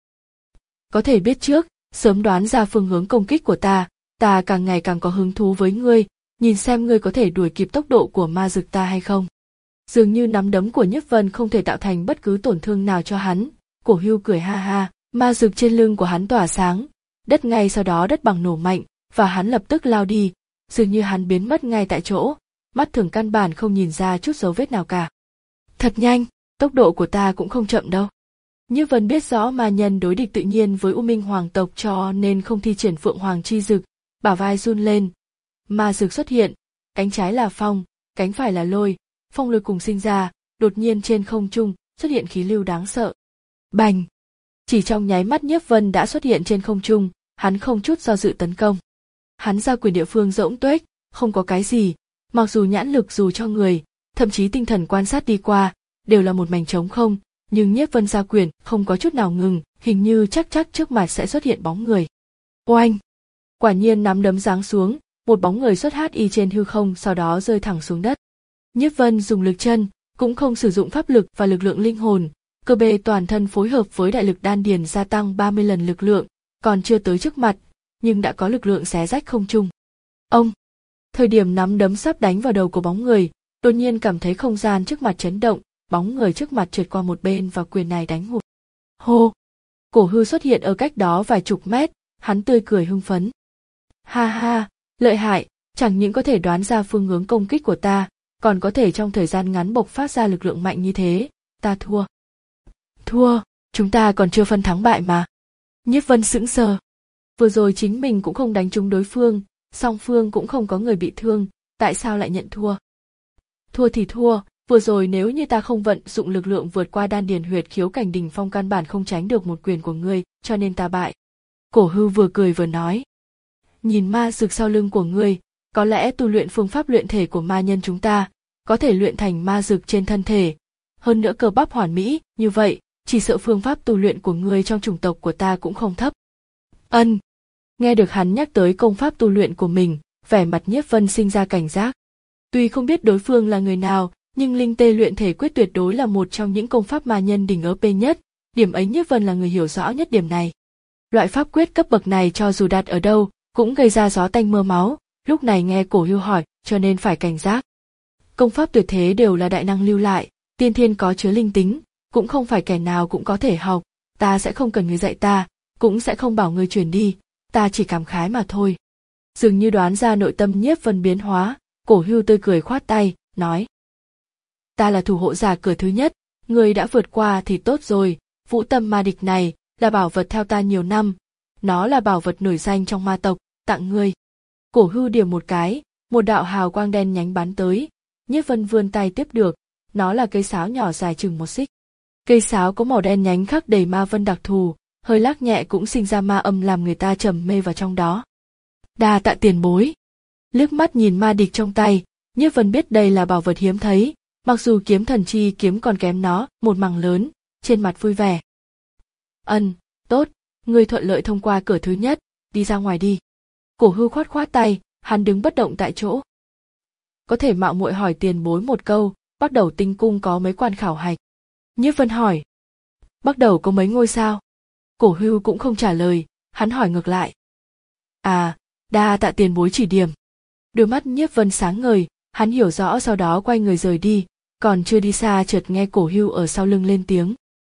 Có thể biết trước, sớm đoán ra phương hướng công kích của ta, ta càng ngày càng có hứng thú với ngươi, nhìn xem ngươi có thể đuổi kịp tốc độ của ma dực ta hay không. Dường như nắm đấm của Nhiếp Vân không thể tạo thành bất cứ tổn thương nào cho hắn, Cổ Hưu cười ha ha, ma dực trên lưng của hắn tỏa sáng, đất ngay sau đó đất bằng nổ mạnh, và hắn lập tức lao đi, dường như hắn biến mất ngay tại chỗ, mắt thường căn bản không nhìn ra chút dấu vết nào cả. Thật nhanh, tốc độ của ta cũng không chậm đâu. Nhiếp Vân biết rõ ma nhân đối địch tự nhiên với U Minh Hoàng tộc cho nên không thi triển Phượng Hoàng chi dực, bả vai run lên. Ma dực xuất hiện, cánh trái là phong, cánh phải là lôi, phong lôi cùng sinh ra, đột nhiên trên không trung xuất hiện khí lưu đáng sợ. Bành! Chỉ trong nháy mắt Nhiếp Vân đã xuất hiện trên không trung, hắn không chút do dự tấn công. Hắn ra quyền địa phương rỗng tuếch, không có cái gì, mặc dù nhãn lực dù cho người, thậm chí tinh thần quan sát đi qua, đều là một mảnh trống không, nhưng Nhiếp Vân ra quyền không có chút nào ngừng, hình như chắc chắc trước mặt sẽ xuất hiện bóng người. Oanh! Quả nhiên nắm đấm giáng xuống, một bóng người xuất hát y trên hư không, sau đó rơi thẳng xuống đất. Nhiếp Vân dùng lực chân, cũng không sử dụng pháp lực và lực lượng linh hồn, cơ bê toàn thân phối hợp với đại lực đan điền gia tăng ba mươi lần lực lượng, còn chưa tới trước mặt, nhưng đã có lực lượng xé rách không trung. Ông! Thời điểm nắm đấm sắp đánh vào đầu của bóng người, đột nhiên cảm thấy không gian trước mặt chấn động, bóng người trước mặt trượt qua một bên và quyền này đánh hụt. Hô! Cổ Hưu xuất hiện ở cách đó vài chục mét, hắn tươi cười hưng phấn. Ha ha, lợi hại, chẳng những có thể đoán ra phương hướng công kích của ta, còn có thể trong thời gian ngắn bộc phát ra lực lượng mạnh như thế, ta thua. Thua, chúng ta còn chưa phân thắng bại mà. Nhiếp Vân sững sờ. Vừa rồi chính mình cũng không đánh trúng đối phương, song phương cũng không có người bị thương, tại sao lại nhận thua? Thua thì thua, vừa rồi nếu như ta không vận dụng lực lượng vượt qua đan điền huyệt khiếu cảnh đỉnh phong căn bản không tránh được một quyền của ngươi, cho nên ta bại. Cổ Hưu vừa cười vừa nói. Nhìn ma dực sau lưng của ngươi, có lẽ tu luyện phương pháp luyện thể của ma nhân chúng ta, có thể luyện thành ma dực trên thân thể. Hơn nữa cơ bắp hoàn mỹ, như vậy, chỉ sợ phương pháp tu luyện của ngươi trong chủng tộc của ta cũng không thấp. Ân. Nghe được hắn nhắc tới công pháp tu luyện của mình, vẻ mặt Nhiếp Vân sinh ra cảnh giác. Tuy không biết đối phương là người nào, nhưng linh tê luyện thể quyết tuyệt đối là một trong những công pháp ma nhân đỉnh ớp nhất, điểm ấy Nhiếp Vân là người hiểu rõ nhất điểm này. Loại pháp quyết cấp bậc này cho dù đặt ở đâu, cũng gây ra gió tanh mưa máu, lúc này nghe Cổ Hưu hỏi, cho nên phải cảnh giác. Công pháp tuyệt thế đều là đại năng lưu lại, tiên thiên có chứa linh tính, cũng không phải kẻ nào cũng có thể học, ta sẽ không cần người dạy ta, cũng sẽ không bảo người truyền đi, ta chỉ cảm khái mà thôi. Dường như đoán ra nội tâm Nhiếp Vân biến hóa, Cổ Hưu tươi cười khoát tay, nói. Ta là thủ hộ giả cửa thứ nhất, ngươi đã vượt qua thì tốt rồi, vũ tâm ma địch này là bảo vật theo ta nhiều năm, nó là bảo vật nổi danh trong ma tộc, tặng ngươi. Cổ Hưu điểm một cái, một đạo hào quang đen nhánh bắn tới, Nhiếp Vân vươn tay tiếp được, nó là cây sáo nhỏ dài chừng một xích. Cây sáo có màu đen nhánh khắc đầy ma vân đặc thù, hơi lắc nhẹ cũng sinh ra ma âm làm người ta trầm mê vào trong đó. Đa tạ tiền bối. Liếc mắt nhìn ma địch trong tay, Nhiếp Vân biết đây là bảo vật hiếm thấy, mặc dù kiếm thần chi kiếm còn kém nó một mảng lớn, trên mặt vui vẻ. Ân, tốt, ngươi thuận lợi thông qua cửa thứ nhất, đi ra ngoài đi. Cổ Hưu khoát khoát tay, hắn đứng bất động tại chỗ. Có thể mạo muội hỏi tiền bối một câu, Bắc Đầu tinh cung có mấy quan khảo hạch? Nhiếp Vân hỏi. Bắc Đầu có mấy ngôi sao? Cổ Hưu cũng không trả lời, hắn hỏi ngược lại. À, đa tạ tiền bối chỉ điểm. Đôi mắt Nhiếp Vân sáng ngời, hắn hiểu rõ sau đó quay người rời đi, còn chưa đi xa chợt nghe Cổ Hưu ở sau lưng lên tiếng.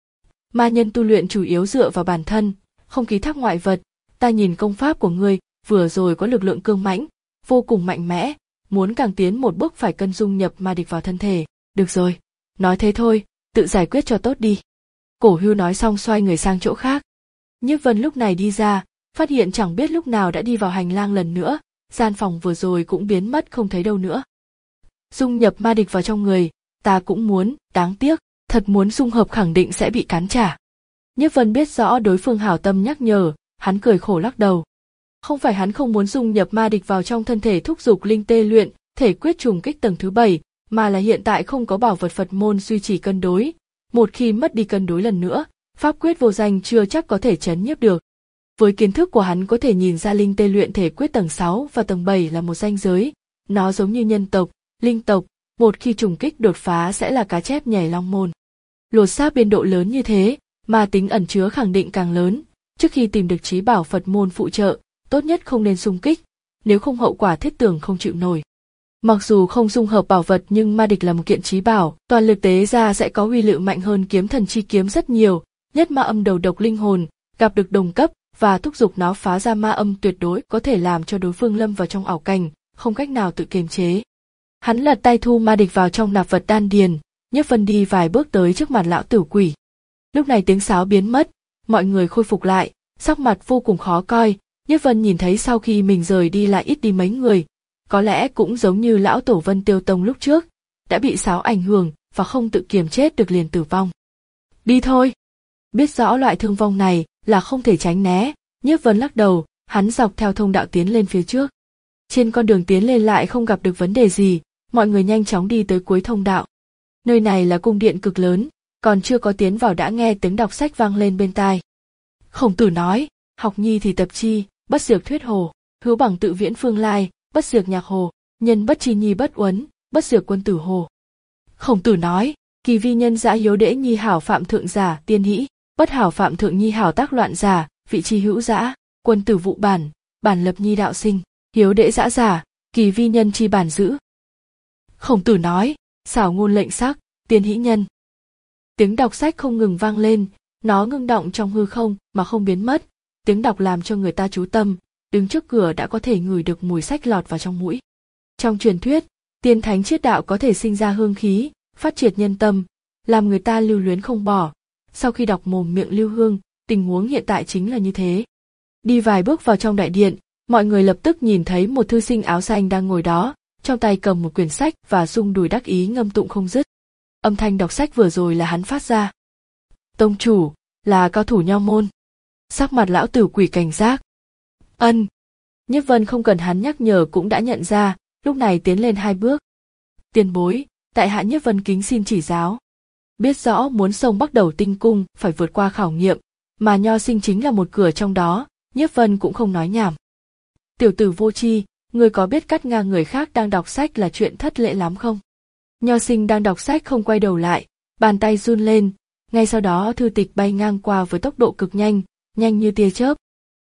Ma nhân tu luyện chủ yếu dựa vào bản thân, không ký thác ngoại vật, ta nhìn công pháp của ngươi vừa rồi có lực lượng cương mãnh, vô cùng mạnh mẽ, muốn càng tiến một bước phải cân dung nhập ma địch vào thân thể. Được rồi, nói thế thôi, tự giải quyết cho tốt đi. Cổ Hưu nói xong xoay người sang chỗ khác. Nhiếp Vân lúc này đi ra, phát hiện chẳng biết lúc nào đã đi vào hành lang lần nữa, gian phòng vừa rồi cũng biến mất không thấy đâu nữa. Dung nhập ma địch vào trong người, ta cũng muốn, đáng tiếc, thật muốn dung hợp khẳng định sẽ bị cắn trả. Nhiếp Vân biết rõ đối phương hảo tâm nhắc nhở, hắn cười khổ lắc đầu. Không phải hắn không muốn dung nhập ma địch vào trong thân thể thúc giục linh tê luyện, thể quyết trùng kích tầng thứ bảy, mà là hiện tại không có bảo vật Phật môn duy trì cân đối. Một khi mất đi cân đối lần nữa, pháp quyết vô danh chưa chắc có thể trấn nhiếp được. Với kiến thức của hắn có thể nhìn ra linh tê luyện thể quyết tầng sáu và tầng bảy là một ranh giới, nó giống như nhân tộc, linh tộc, một khi trùng kích đột phá sẽ là cá chép nhảy long môn. Lột xác biên độ lớn như thế, mà tính ẩn chứa khẳng định càng lớn, trước khi tìm được trí bảo Phật môn phụ trợ, tốt nhất không nên xung kích, nếu không hậu quả thiết tưởng không chịu nổi. Mặc dù không dung hợp bảo vật nhưng ma địch là một kiện trí bảo, toàn lực tế ra sẽ có uy lực mạnh hơn kiếm thần chi kiếm rất nhiều, nhất ma âm đầu độc linh hồn, gặp được đồng cấp và thúc giục nó phá ra ma âm tuyệt đối có thể làm cho đối phương lâm vào trong ảo cảnh, không cách nào tự kiềm chế. Hắn lật tay thu ma địch vào trong nạp vật đan điền, Nhiếp Vân đi vài bước tới trước mặt lão tử quỷ. Lúc này tiếng sáo biến mất, mọi người khôi phục lại, sắc mặt vô cùng khó coi. Nhiếp Vân nhìn thấy sau khi mình rời đi lại ít đi mấy người, có lẽ cũng giống như lão tổ Vân Tiêu Tông lúc trước, đã bị sáo ảnh hưởng và không tự kiềm chết được liền tử vong. Đi thôi. Biết rõ loại thương vong này là không thể tránh né, Nhiếp Vân lắc đầu, hắn dọc theo thông đạo tiến lên phía trước. Trên con đường tiến lên lại không gặp được vấn đề gì, mọi người nhanh chóng đi tới cuối thông đạo. Nơi này là cung điện cực lớn, còn chưa có tiến vào đã nghe tiếng đọc sách vang lên bên tai. Khổng Tử nói, học nhi thì tập chi, bất diệt thuyết hồ, hữu bằng tự viễn phương lai, bất diệt nhạc hồ, nhân bất chi nhi bất uấn, bất diệt quân tử hồ. Khổng Tử nói, kỳ vi nhân dã hiếu đễ nhi hảo phạm thượng giả tiên hĩ, bất hảo phạm thượng nhi hảo tác loạn giả, vị chi hữu dã, quân tử vụ bản, bản lập nhi đạo sinh, hiếu đễ dã giả, kỳ vi nhân chi bản giữ. Khổng Tử nói, xảo ngôn lệnh sắc, tiên hĩ nhân. Tiếng đọc sách không ngừng vang lên, nó ngưng động trong hư không mà không biến mất, tiếng đọc làm cho người ta chú tâm, đứng trước cửa đã có thể ngửi được mùi sách lọt vào trong mũi. Trong truyền thuyết, tiên thánh triết đạo có thể sinh ra hương khí, phát triệt nhân tâm, làm người ta lưu luyến không bỏ. Sau khi đọc mồm miệng lưu hương, tình huống hiện tại chính là như thế. Đi vài bước vào trong đại điện, mọi người lập tức nhìn thấy một thư sinh áo xanh đang ngồi đó, trong tay cầm một quyển sách và rung đùi đắc ý ngâm tụng không dứt. Âm thanh đọc sách vừa rồi là hắn phát ra. Tông chủ, là cao thủ nho môn. Sắc mặt lão tử quỷ cảnh giác. Ân. Nhiếp Vân không cần hắn nhắc nhở cũng đã nhận ra, lúc này tiến lên hai bước. Tiền bối, tại hạ Nhiếp Vân kính xin chỉ giáo. Biết rõ muốn xông Bắc Đầu tinh cung phải vượt qua khảo nghiệm, mà nho sinh chính là một cửa trong đó, Nhiếp Vân cũng không nói nhảm. Tiểu tử vô tri, ngươi có biết cắt ngang người khác đang đọc sách là chuyện thất lễ lắm không? Nho sinh đang đọc sách không quay đầu lại, bàn tay run lên, ngay sau đó thư tịch bay ngang qua với tốc độ cực nhanh, nhanh như tia chớp.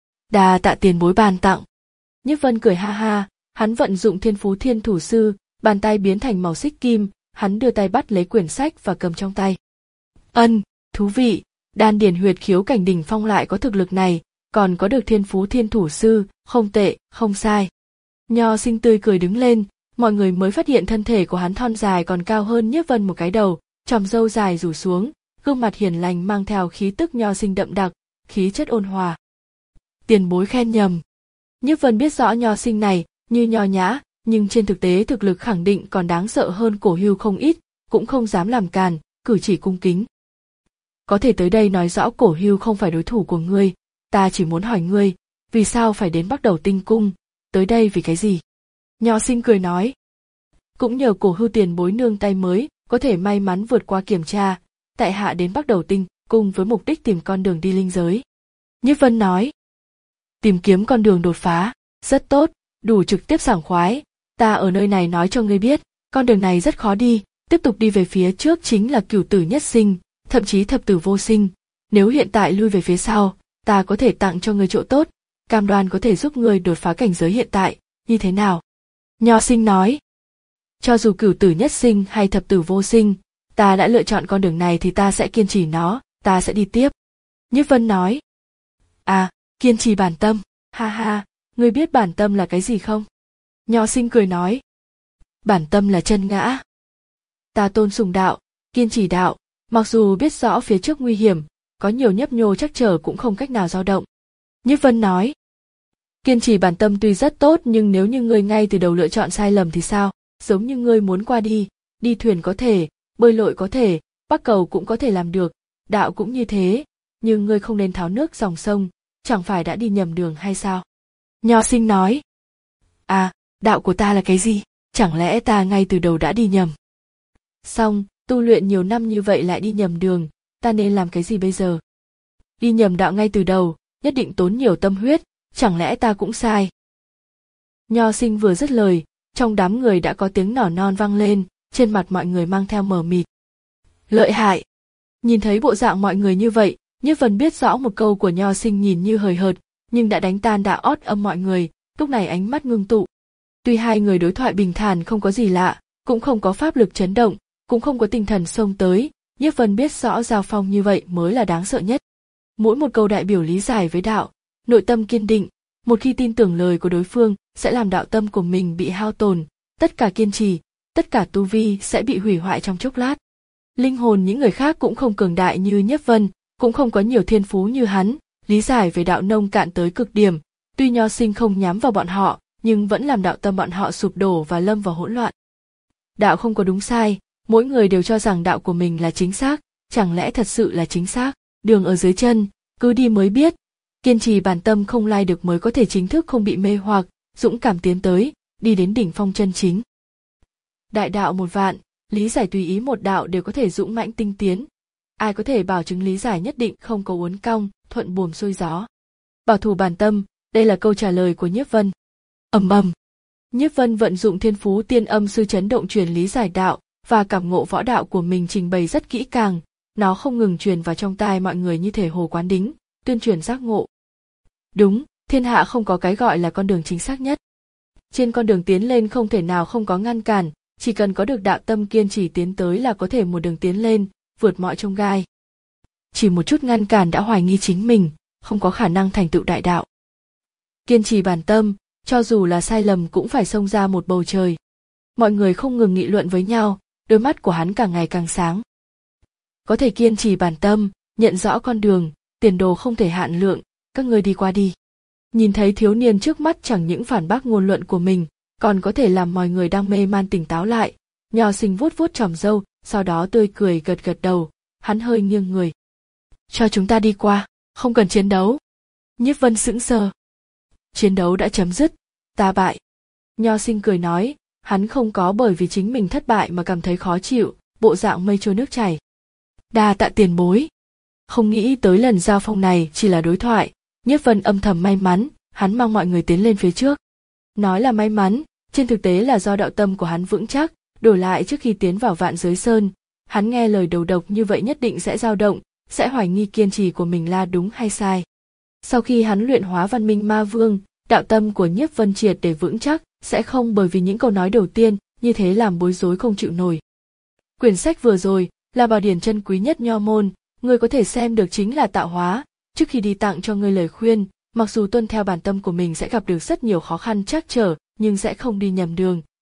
Đà tạ tiền bối ban tặng. Nhiếp Vân cười ha ha, hắn vận dụng thiên phú thiên thủ sư, bàn tay biến thành màu xích kim, hắn đưa tay bắt lấy quyển sách và cầm trong tay. Ân, thú vị, đan điền huyệt khiếu cảnh đỉnh phong lại có thực lực này, còn có được thiên phú thiên thủ sư, không tệ, không sai. Nho sinh tươi cười đứng lên, mọi người mới phát hiện thân thể của hắn thon dài còn cao hơn Nhiếp Vân một cái đầu, chòm râu dài rủ xuống, gương mặt hiền lành mang theo khí tức nho sinh đậm đặc, khí chất ôn hòa. Tiền bối khen nhầm. Nhiếp Vân biết rõ nho sinh này như nho nhã, nhưng trên thực tế thực lực khẳng định còn đáng sợ hơn Cổ Hưu không ít, cũng không dám làm càn, cử chỉ cung kính. Có thể tới đây nói rõ Cổ Hưu không phải đối thủ của ngươi, ta chỉ muốn hỏi ngươi, vì sao phải đến Bắc Đầu Tinh Cung, tới đây vì cái gì? Nho sinh cười nói. Cũng nhờ Cổ Hưu tiền bối nương tay mới, có thể may mắn vượt qua kiểm tra, tại hạ đến Bắc Đầu Tinh Cung với mục đích tìm con đường đi linh giới. Nhiếp Vân nói. Tìm kiếm con đường đột phá, rất tốt, đủ trực tiếp sảng khoái, ta ở nơi này nói cho ngươi biết, con đường này rất khó đi, tiếp tục đi về phía trước chính là cửu tử nhất sinh, thậm chí thập tử vô sinh, nếu hiện tại lui về phía sau, ta có thể tặng cho ngươi chỗ tốt, cam đoan có thể giúp ngươi đột phá cảnh giới hiện tại, như thế nào? Nho sinh nói. Cho dù cửu tử nhất sinh hay thập tử vô sinh, ta đã lựa chọn con đường này thì ta sẽ kiên trì nó, ta sẽ đi tiếp. Nhiếp Vân nói. À, kiên trì bản tâm, ha ha, ngươi biết bản tâm là cái gì không? Nho sinh cười nói. Bản tâm là chân ngã. Ta tôn sùng đạo, kiên trì đạo, mặc dù biết rõ phía trước nguy hiểm, có nhiều nhấp nhô chắc trở cũng không cách nào dao động. Nhiếp Vân nói. Kiên trì bản tâm tuy rất tốt nhưng nếu như ngươi ngay từ đầu lựa chọn sai lầm thì sao? Giống như ngươi muốn qua đi, đi thuyền có thể, bơi lội có thể, bắc cầu cũng có thể làm được, đạo cũng như thế, nhưng ngươi không nên tháo nước dòng sông, chẳng phải đã đi nhầm đường hay sao? Nho sinh nói. À, đạo của ta là cái gì? Chẳng lẽ ta ngay từ đầu đã đi nhầm? Xong, tu luyện nhiều năm như vậy lại đi nhầm đường, ta nên làm cái gì bây giờ? Đi nhầm đạo ngay từ đầu, nhất định tốn nhiều tâm huyết, chẳng lẽ ta cũng sai? Nho sinh vừa dứt lời, trong đám người đã có tiếng nỉ non vang lên, trên mặt mọi người mang theo mờ mịt. Lợi hại! Nhìn thấy bộ dạng mọi người như vậy, Nhiếp Vân biết rõ một câu của nho sinh nhìn như hời hợt, nhưng đã đánh tan đạo ót âm mọi người, lúc này ánh mắt ngưng tụ. Tuy hai người đối thoại bình thản không có gì lạ, cũng không có pháp lực chấn động, cũng không có tinh thần xông tới, Nhiếp Vân biết rõ giao phong như vậy mới là đáng sợ nhất. Mỗi một câu đại biểu lý giải với đạo, nội tâm kiên định, một khi tin tưởng lời của đối phương sẽ làm đạo tâm của mình bị hao tổn, tất cả kiên trì, tất cả tu vi sẽ bị hủy hoại trong chốc lát. Linh hồn những người khác cũng không cường đại như Nhiếp Vân, cũng không có nhiều thiên phú như hắn, lý giải về đạo nông cạn tới cực điểm, tuy nho sinh không nhắm vào bọn họ, nhưng vẫn làm đạo tâm bọn họ sụp đổ và lâm vào hỗn loạn. Đạo không có đúng sai, mỗi người đều cho rằng đạo của mình là chính xác, chẳng lẽ thật sự là chính xác, đường ở dưới chân, cứ đi mới biết, kiên trì bản tâm không lai được mới có thể chính thức không bị mê hoặc, dũng cảm tiến tới, đi đến đỉnh phong chân chính. Đại đạo một vạn, lý giải tùy ý một đạo đều có thể dũng mãnh tinh tiến. Ai có thể bảo chứng lý giải nhất định không có uốn cong, thuận buồm xuôi gió. Bảo thủ bản tâm, đây là câu trả lời của Nhiếp Vân. Ầm ầm. Nhiếp Vân vận dụng thiên phú tiên âm sư chấn động truyền lý giải đạo và cảm ngộ võ đạo của mình trình bày rất kỹ càng, nó không ngừng truyền vào trong tai mọi người như thể hồ quán đính, tuyên truyền giác ngộ. Đúng, thiên hạ không có cái gọi là con đường chính xác nhất. Trên con đường tiến lên không thể nào không có ngăn cản, chỉ cần có được đạo tâm kiên trì tiến tới là có thể một đường tiến lên, vượt mọi chông gai. Chỉ một chút ngăn cản đã hoài nghi chính mình, không có khả năng thành tựu đại đạo. Kiên trì bản tâm, cho dù là sai lầm cũng phải xông ra một bầu trời. Mọi người không ngừng nghị luận với nhau, đôi mắt của hắn càng ngày càng sáng. Có thể kiên trì bản tâm, nhận rõ con đường, tiền đồ không thể hạn lượng, các ngươi đi qua đi. Nhìn thấy thiếu niên trước mắt chẳng những phản bác ngôn luận của mình, còn có thể làm mọi người đang mê man tỉnh táo lại. Nho sinh vuốt vuốt tròm râu, sau đó tươi cười gật gật đầu, hắn hơi nghiêng người. Cho chúng ta đi qua, không cần chiến đấu. Nhiếp Vân sững sờ. Chiến đấu đã chấm dứt, ta bại. Nho sinh cười nói, hắn không có bởi vì chính mình thất bại mà cảm thấy khó chịu, bộ dạng mây trôi nước chảy. Đa tạ tiền bối. Không nghĩ tới lần giao phong này chỉ là đối thoại, Nhiếp Vân âm thầm may mắn, hắn mang mọi người tiến lên phía trước. Nói là may mắn, trên thực tế là do đạo tâm của hắn vững chắc, đổi lại trước khi tiến vào Vạn Giới Sơn, hắn nghe lời đầu độc như vậy nhất định sẽ dao động, sẽ hoài nghi kiên trì của mình là đúng hay sai. Sau khi hắn luyện hóa Văn Minh Ma Vương, đạo tâm của Nhiếp Vân triệt để vững chắc, sẽ không bởi vì những câu nói đầu tiên như thế làm bối rối không chịu nổi. Quyển sách vừa rồi là bảo điển chân quý nhất nho môn, người có thể xem được chính là tạo hóa. Trước khi đi tặng cho ngươi lời khuyên, mặc dù tuân theo bản tâm của mình sẽ gặp được rất nhiều khó khăn trắc trở, nhưng sẽ không đi nhầm đường,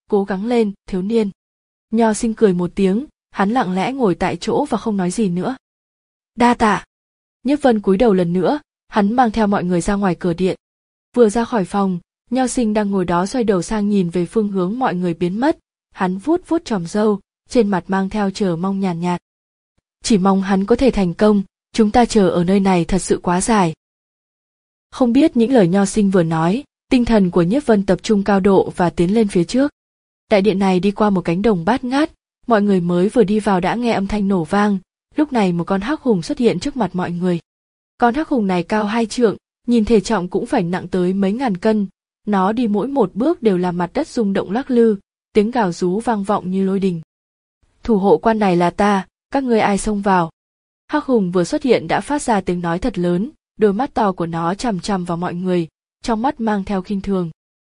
cố gắng lên, thiếu niên. Nho Sinh cười một tiếng, hắn lặng lẽ ngồi tại chỗ và không nói gì nữa. Đa tạ. Nhiếp Vân cúi đầu lần nữa, hắn mang theo mọi người ra ngoài cửa điện. Vừa ra khỏi phòng, Nho Sinh đang ngồi đó xoay đầu sang nhìn về phương hướng mọi người biến mất, hắn vuốt vuốt chòm râu, trên mặt mang theo chờ mong nhàn nhạt, nhạt. Chỉ mong hắn có thể thành công, chúng ta chờ ở nơi này thật sự quá dài. Không biết những lời Nho Sinh vừa nói, tinh thần của Nhiếp Vân tập trung cao độ và tiến lên phía trước. Đại điện này đi qua một cánh đồng bát ngát, mọi người mới vừa đi vào đã nghe âm thanh nổ vang, lúc này một con hắc hùng xuất hiện trước mặt mọi người. Con hắc hùng này cao hai trượng, nhìn thể trọng cũng phải nặng tới mấy ngàn cân, nó đi mỗi một bước đều làm mặt đất rung động lắc lư, tiếng gào rú vang vọng như lôi đình. Thủ hộ quan này là ta, các ngươi ai xông vào? Hắc hùng vừa xuất hiện đã phát ra tiếng nói thật lớn, đôi mắt to của nó chằm chằm vào mọi người, trong mắt mang theo khinh thường.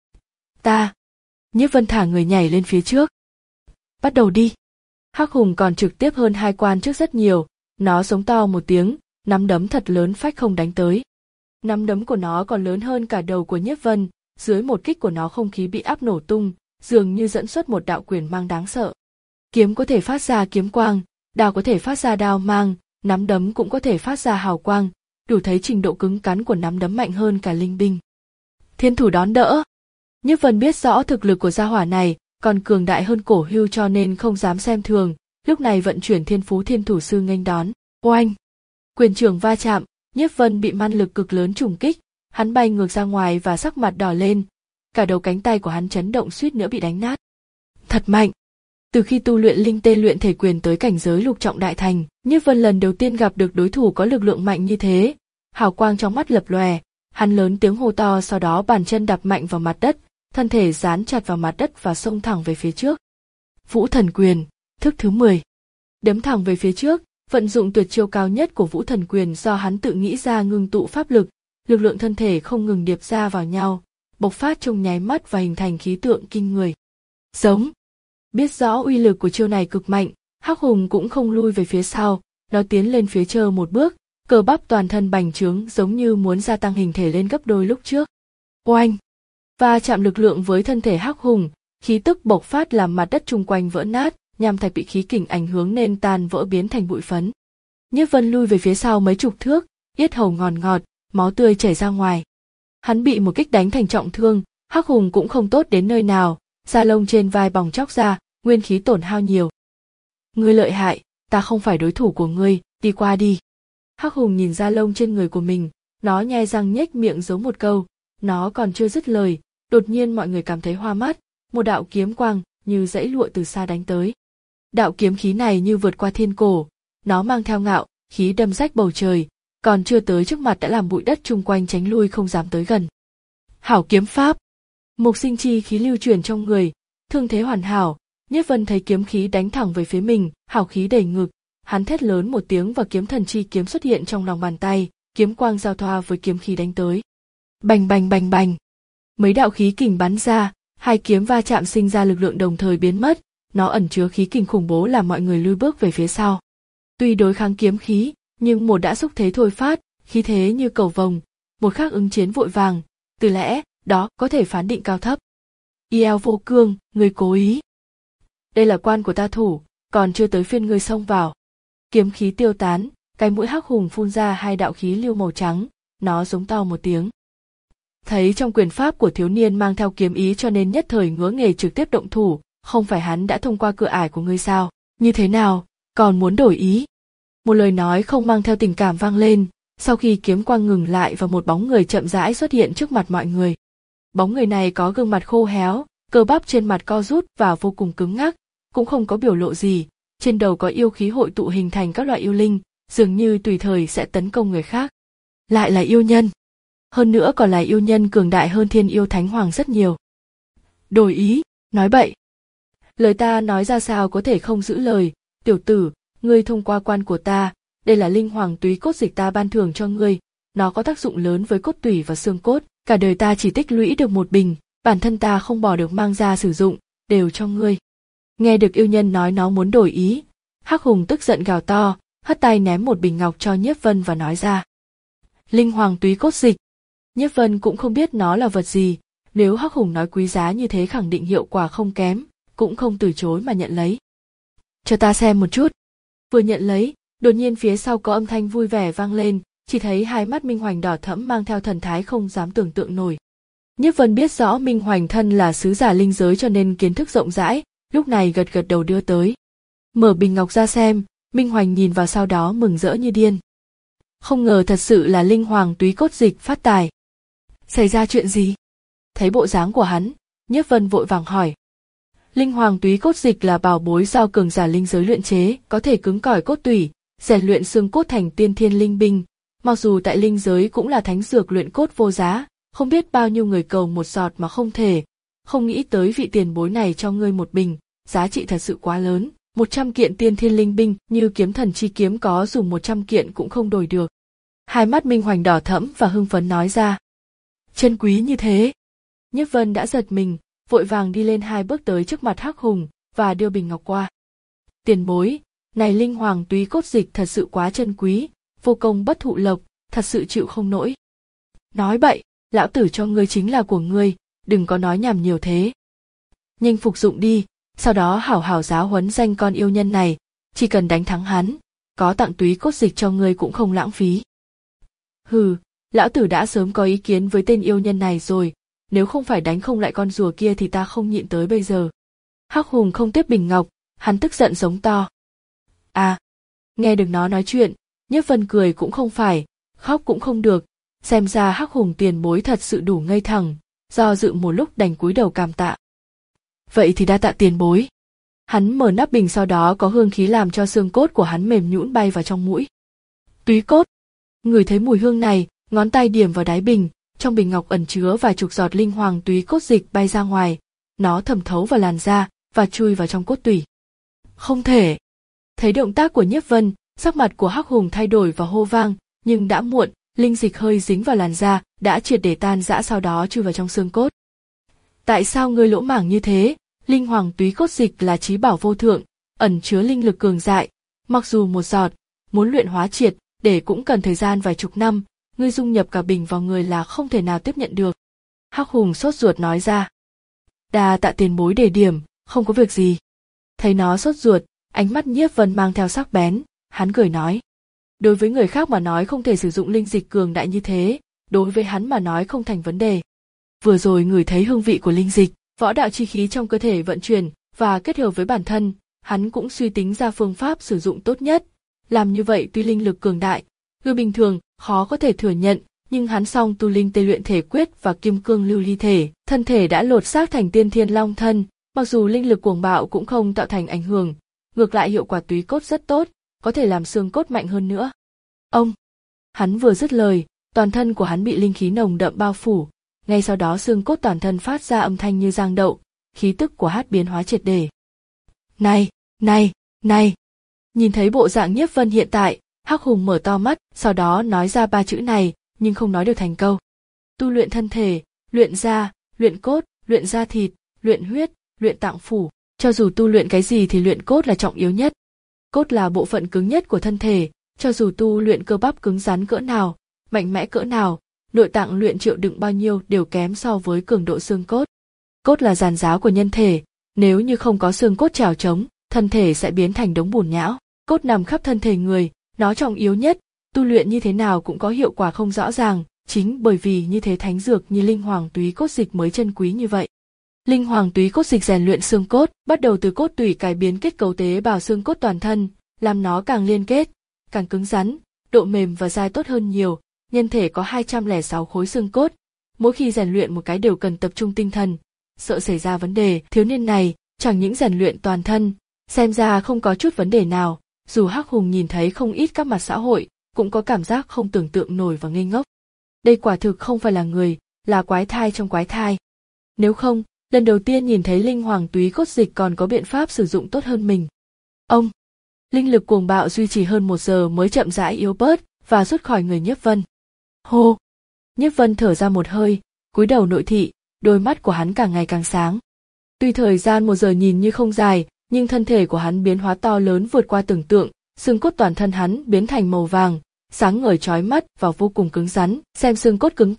Ta. Nhiếp Vân thả người nhảy lên phía trước. Bắt đầu đi. Hắc hùng còn trực tiếp hơn hai quan trước rất nhiều, nó giống to một tiếng, nắm đấm thật lớn phách không đánh tới. Nắm đấm của nó còn lớn hơn cả đầu của Nhiếp Vân, dưới một kích của nó không khí bị áp nổ tung, dường như dẫn xuất một đạo quyền mang đáng sợ. Kiếm có thể phát ra kiếm quang, đao có thể phát ra đao mang, nắm đấm cũng có thể phát ra hào quang, đủ thấy trình độ cứng cắn của nắm đấm mạnh hơn cả linh binh. Thiên thủ đón đỡ. Nhiếp Vân biết rõ thực lực của gia hỏa này còn cường đại hơn Cổ Hưu cho nên không dám xem thường, lúc này vận chuyển thiên phú thiên thủ sư nghênh đón. Oanh! Quyền trường va chạm, Nhiếp Vân bị man lực cực lớn trùng kích, hắn bay ngược ra ngoài và sắc mặt đỏ lên, cả đầu cánh tay của hắn chấn động suýt nữa bị đánh nát. Thật mạnh! Từ khi tu luyện linh tê luyện thể quyền tới cảnh giới lục trọng đại thành, Nhiếp Vân lần đầu tiên gặp được đối thủ có lực lượng mạnh như thế. Hào quang trong mắt lập lòe, hắn lớn tiếng hô to, sau đó bàn chân đạp mạnh vào mặt đất, thân thể dán chặt vào mặt đất và xông thẳng về phía trước. Vũ Thần Quyền, thức thứ mười. Đấm thẳng về phía trước, vận dụng tuyệt chiêu cao nhất của Vũ Thần Quyền do hắn tự nghĩ ra, ngưng tụ pháp lực, lực lượng thân thể không ngừng điệp ra vào nhau, bộc phát trong nháy mắt và hình thành khí tượng kinh người. Giống. Biết rõ uy lực của chiêu này cực mạnh, Hắc hùng cũng không lui về phía sau, nó tiến lên phía trước một bước, cơ bắp toàn thân bành trướng giống như muốn gia tăng hình thể lên gấp đôi lúc trước. Oanh! Va chạm lực lượng với thân thể Hắc hùng, khí tức bộc phát làm mặt đất chung quanh vỡ nát, nham thạch bị khí kình ảnh hưởng nên tan vỡ biến thành bụi phấn. Nhiếp Vân lui về phía sau mấy chục thước, yết hầu ngọt ngọt, máu tươi chảy ra ngoài. Hắn bị một kích đánh thành trọng thương, Hắc hùng cũng không tốt đến nơi nào, da lông trên vai bong tróc ra, nguyên khí tổn hao nhiều. Ngươi lợi hại, ta không phải đối thủ của ngươi, đi qua đi. Hắc hùng nhìn da lông trên người của mình, nó nhe răng nhếch miệng giấu một câu, nó còn chưa dứt lời, đột nhiên mọi người cảm thấy hoa mắt, một đạo kiếm quang như dãy lụa từ xa đánh tới. Đạo kiếm khí này như vượt qua thiên cổ, nó mang theo ngạo khí đâm rách bầu trời, còn chưa tới trước mặt đã làm bụi đất chung quanh tránh lui không dám tới gần. Hảo kiếm pháp, mục sinh chi khí lưu chuyển trong người, thương thế hoàn hảo. Nhiếp Vân thấy kiếm khí đánh thẳng về phía mình, hào khí đầy ngực, hắn thét lớn một tiếng và kiếm thần chi kiếm xuất hiện trong lòng bàn tay, kiếm quang giao thoa với kiếm khí đánh tới. Bành bành bành bành, mấy đạo khí kình bắn ra, hai kiếm va chạm sinh ra lực lượng đồng thời biến mất, nó ẩn chứa khí kình khủng bố làm mọi người lui bước về phía sau. Tuy đối kháng kiếm khí, nhưng một đã xúc thế thôi phát, khí thế như cầu vồng, một khác ứng chiến vội vàng, từ lẽ đó có thể phán định cao thấp. Yeo Vô Cương, người cố ý. Đây là quan của ta thủ, còn chưa tới phiên ngươi xông vào. Kiếm khí tiêu tán, cái mũi Hắc hùng phun ra hai đạo khí lưu màu trắng, nó giống to một tiếng. Thấy trong quyền pháp của thiếu niên mang theo kiếm ý cho nên nhất thời ngứa nghề trực tiếp động thủ, không phải hắn đã thông qua cửa ải của ngươi sao, như thế nào, còn muốn đổi ý. Một lời nói không mang theo tình cảm vang lên, sau khi kiếm quang ngừng lại và một bóng người chậm rãi xuất hiện trước mặt mọi người. Bóng người này có gương mặt khô héo, cơ bắp trên mặt co rút và vô cùng cứng ngắc, cũng không có biểu lộ gì, trên đầu có yêu khí hội tụ hình thành các loại yêu linh, dường như tùy thời sẽ tấn công người khác. Lại là yêu nhân. Hơn nữa còn là yêu nhân cường đại hơn Thiên Yêu Thánh Hoàng rất nhiều. Đổi ý, nói bậy. Lời ta nói ra sao có thể không giữ lời, tiểu tử, ngươi thông qua quan của ta, đây là linh hoàng túy cốt dịch ta ban thưởng cho ngươi, nó có tác dụng lớn với cốt tủy và xương cốt, cả đời ta chỉ tích lũy được một bình, bản thân ta không bỏ được mang ra sử dụng, đều cho ngươi. Nghe được yêu nhân nói nó muốn đổi ý, Hắc hùng tức giận gào to, hất tay ném một bình ngọc cho Nhiếp Vân và nói ra. Linh hoàng túy cốt dịch. Nhiếp Vân cũng không biết nó là vật gì, Nếu Hắc Hùng nói quý giá như thế khẳng định hiệu quả không kém, cũng không từ chối mà nhận lấy. Cho ta xem một chút. Vừa nhận lấy, đột nhiên phía sau có âm thanh vui vẻ vang lên, chỉ thấy hai mắt Minh Hoành đỏ thẫm mang theo thần thái không dám tưởng tượng nổi. Nhiếp Vân biết rõ Minh Hoành thân là sứ giả linh giới cho nên kiến thức rộng rãi, lúc này gật gật đầu đưa tới. Mở bình ngọc ra xem, Minh Hoành nhìn vào sau đó mừng rỡ như điên. Không ngờ thật sự là linh hoàng túy cốt dịch phát tài. Xảy ra chuyện gì? Thấy bộ dáng của hắn, Nhiếp Vân vội vàng hỏi. Linh hoàng túy cốt dịch là bảo bối do cường giả linh giới luyện chế, có thể cứng cỏi cốt tủy, rèn luyện xương cốt thành tiên thiên linh binh. Mặc dù tại linh giới cũng là thánh dược luyện cốt vô giá, không biết bao nhiêu người cầu một giọt mà không thể. Không nghĩ tới vị tiền bối này cho ngươi một bình, giá trị thật sự quá lớn. Một trăm kiện tiên thiên linh binh như kiếm thần chi kiếm có dùng một trăm kiện cũng không đổi được. Hai mắt Minh Hoành đỏ thẫm và hưng phấn nói ra. Chân quý như thế. Nhiếp Vân đã giật mình, vội vàng đi lên hai bước tới trước mặt Hắc Hùng và đưa bình ngọc qua. Tiền bối, này linh hoàng túy cốt dịch thật sự quá chân quý, vô công bất thụ lộc, thật sự chịu không nổi. Nói bậy, lão tử cho ngươi chính là của ngươi, đừng có nói nhảm nhiều thế. Nhanh phục dụng đi, sau đó hảo hảo giáo huấn danh con yêu nhân này, chỉ cần đánh thắng hắn, có tặng túy cốt dịch cho ngươi cũng không lãng phí. Hừ, lão tử đã sớm có ý kiến với tên yêu nhân này rồi, nếu không phải đánh không lại con rùa kia thì ta không nhịn tới bây giờ. Hắc Hùng không tiếp bình ngọc, hắn tức giận giống to. À, nghe được nó nói chuyện, Nhiếp Vân cười cũng không phải, khóc cũng không được, xem ra Hắc Hùng tiền bối thật sự đủ ngây thẳng, do dự một lúc đành cúi đầu cảm tạ. Vậy thì đa tạ tiền bối. Hắn mở nắp bình sau đó có hương khí làm cho xương cốt của hắn mềm nhũn bay vào trong mũi. Túy cốt. Ngửi thấy mùi hương này, ngón tay điểm vào đáy bình, trong bình ngọc ẩn chứa vài chục giọt linh hoàng túy cốt dịch bay ra ngoài, nó thẩm thấu vào làn da và chui vào trong cốt tủy. Không thể. Thấy động tác của Nhiếp Vân, sắc mặt của Hắc Hùng thay đổi và hô vang, nhưng đã muộn, linh dịch hơi dính vào làn da, đã triệt để tan rã sau đó chui vào trong xương cốt. Tại sao ngươi lỗ mảng như thế? Linh hoàng túy cốt dịch là chí bảo vô thượng, ẩn chứa linh lực cường đại, mặc dù một giọt, muốn luyện hóa triệt, để cũng cần thời gian vài chục năm, ngươi dung nhập cả bình vào người là không thể nào tiếp nhận được. Hắc Hùng sốt ruột nói ra. Đa tạ tiền bối đề điểm, không có việc gì. Thấy nó sốt ruột, ánh mắt Nhiếp Vân mang theo sắc bén, hắn cười nói. Đối với người khác mà nói không thể sử dụng linh dịch cường đại như thế, đối với hắn mà nói không thành vấn đề. Vừa rồi ngửi thấy hương vị của linh dịch, võ đạo chi khí trong cơ thể vận chuyển và kết hợp với bản thân, hắn cũng suy tính ra phương pháp sử dụng tốt nhất. Làm như vậy tuy linh lực cường đại, người bình thường khó có thể thừa nhận, nhưng hắn song tu linh tê luyện thể quyết và kim cương lưu ly thể, thân thể đã lột xác thành tiên thiên long thân, mặc dù linh lực cuồng bạo cũng không tạo thành ảnh hưởng, ngược lại hiệu quả túy cốt rất tốt, có thể làm xương cốt mạnh hơn nữa. Ông! Hắn vừa dứt lời, toàn thân của hắn bị linh khí nồng đậm bao phủ, ngay sau đó xương cốt toàn thân phát ra âm thanh như giang đậu, khí tức của hát biến hóa triệt để. Này, này, này! Nhìn thấy bộ dạng Nhiếp Vân hiện tại, Hắc Hùng mở to mắt, sau đó nói ra ba chữ này, nhưng không nói được thành câu. Tu luyện thân thể, luyện da, luyện cốt, luyện da thịt, luyện huyết, luyện tạng phủ. Cho dù tu luyện cái gì thì luyện cốt là trọng yếu nhất. Cốt là bộ phận cứng nhất của thân thể, cho dù tu luyện cơ bắp cứng rắn cỡ nào, mạnh mẽ cỡ nào, nội tạng luyện chịu đựng bao nhiêu đều kém so với cường độ xương cốt. Cốt là giàn giáo của nhân thể, nếu như không có xương cốt trèo trống, thân thể sẽ biến thành đống bùn nhão. Cốt nằm khắp thân thể người, nó trọng yếu nhất, tu luyện như thế nào cũng có hiệu quả không rõ ràng, chính bởi vì như thế thánh dược như linh hoàng túy cốt dịch mới chân quý như vậy. Linh hoàng túy cốt dịch rèn luyện xương cốt, bắt đầu từ cốt tủy cải biến kết cấu tế bào xương cốt toàn thân, làm nó càng liên kết, càng cứng rắn, độ mềm và dai tốt hơn nhiều. Nhân thể có hai trăm lẻ sáu khối xương cốt, mỗi khi rèn luyện một cái đều cần tập trung tinh thần, sợ xảy ra vấn đề. Thiếu niên này chẳng những rèn luyện toàn thân, xem ra không có chút vấn đề nào, dù Hắc Hùng nhìn thấy không ít các mặt xã hội, cũng có cảm giác không tưởng tượng nổi và ngây ngốc. Đây quả thực không phải là người, là quái thai trong quái thai. Nếu không, lần đầu tiên nhìn thấy linh hoàng túy cốt dịch còn có biện pháp sử dụng tốt hơn mình. Ông! Linh lực cuồng bạo duy trì hơn một giờ mới chậm rãi yếu bớt và rút khỏi người Nhiếp Vân. Hô! Nhiếp Vân thở ra một hơi, cúi đầu nội thị, đôi mắt của hắn càng ngày càng sáng. Tuy thời gian một giờ nhìn như không dài, nhưng thân thể của hắn biến hóa to lớn vượt qua tưởng tượng, xương cốt toàn thân hắn biến thành màu vàng, sáng ngời chói mắt và vô cùng cứng rắn. Xem xương cốt cứng cỏi,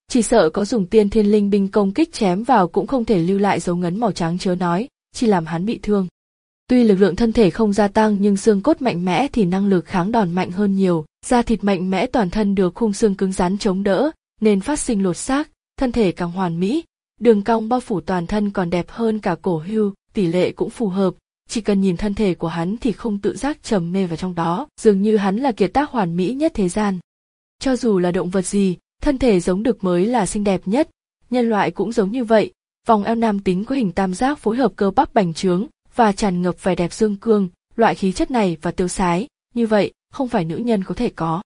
Chỉ sợ có dùng tiên thiên linh binh công kích chém vào cũng không thể lưu lại dấu ngấn màu trắng, chớ nói chỉ làm hắn bị thương. Tuy lực lượng thân thể không gia tăng nhưng xương cốt mạnh mẽ thì năng lực kháng đòn mạnh hơn nhiều, da thịt mạnh mẽ, toàn thân được khung xương cứng rắn chống đỡ nên phát sinh lột xác, thân thể càng hoàn mỹ, đường cong bao phủ toàn thân còn đẹp hơn cả cổ hưu, tỷ lệ cũng phù hợp, chỉ cần nhìn thân thể của hắn thì không tự giác trầm mê vào trong đó, dường như hắn là kiệt tác hoàn mỹ nhất thế gian. Cho dù là động vật gì, thân thể giống đực mới là xinh đẹp nhất, nhân loại cũng giống như vậy, vòng eo nam tính có hình tam giác phối hợp cơ bắp bành trướng và tràn ngập vẻ đẹp dương cương, loại khí chất này và tiêu sái, như vậy, không phải nữ nhân có thể có.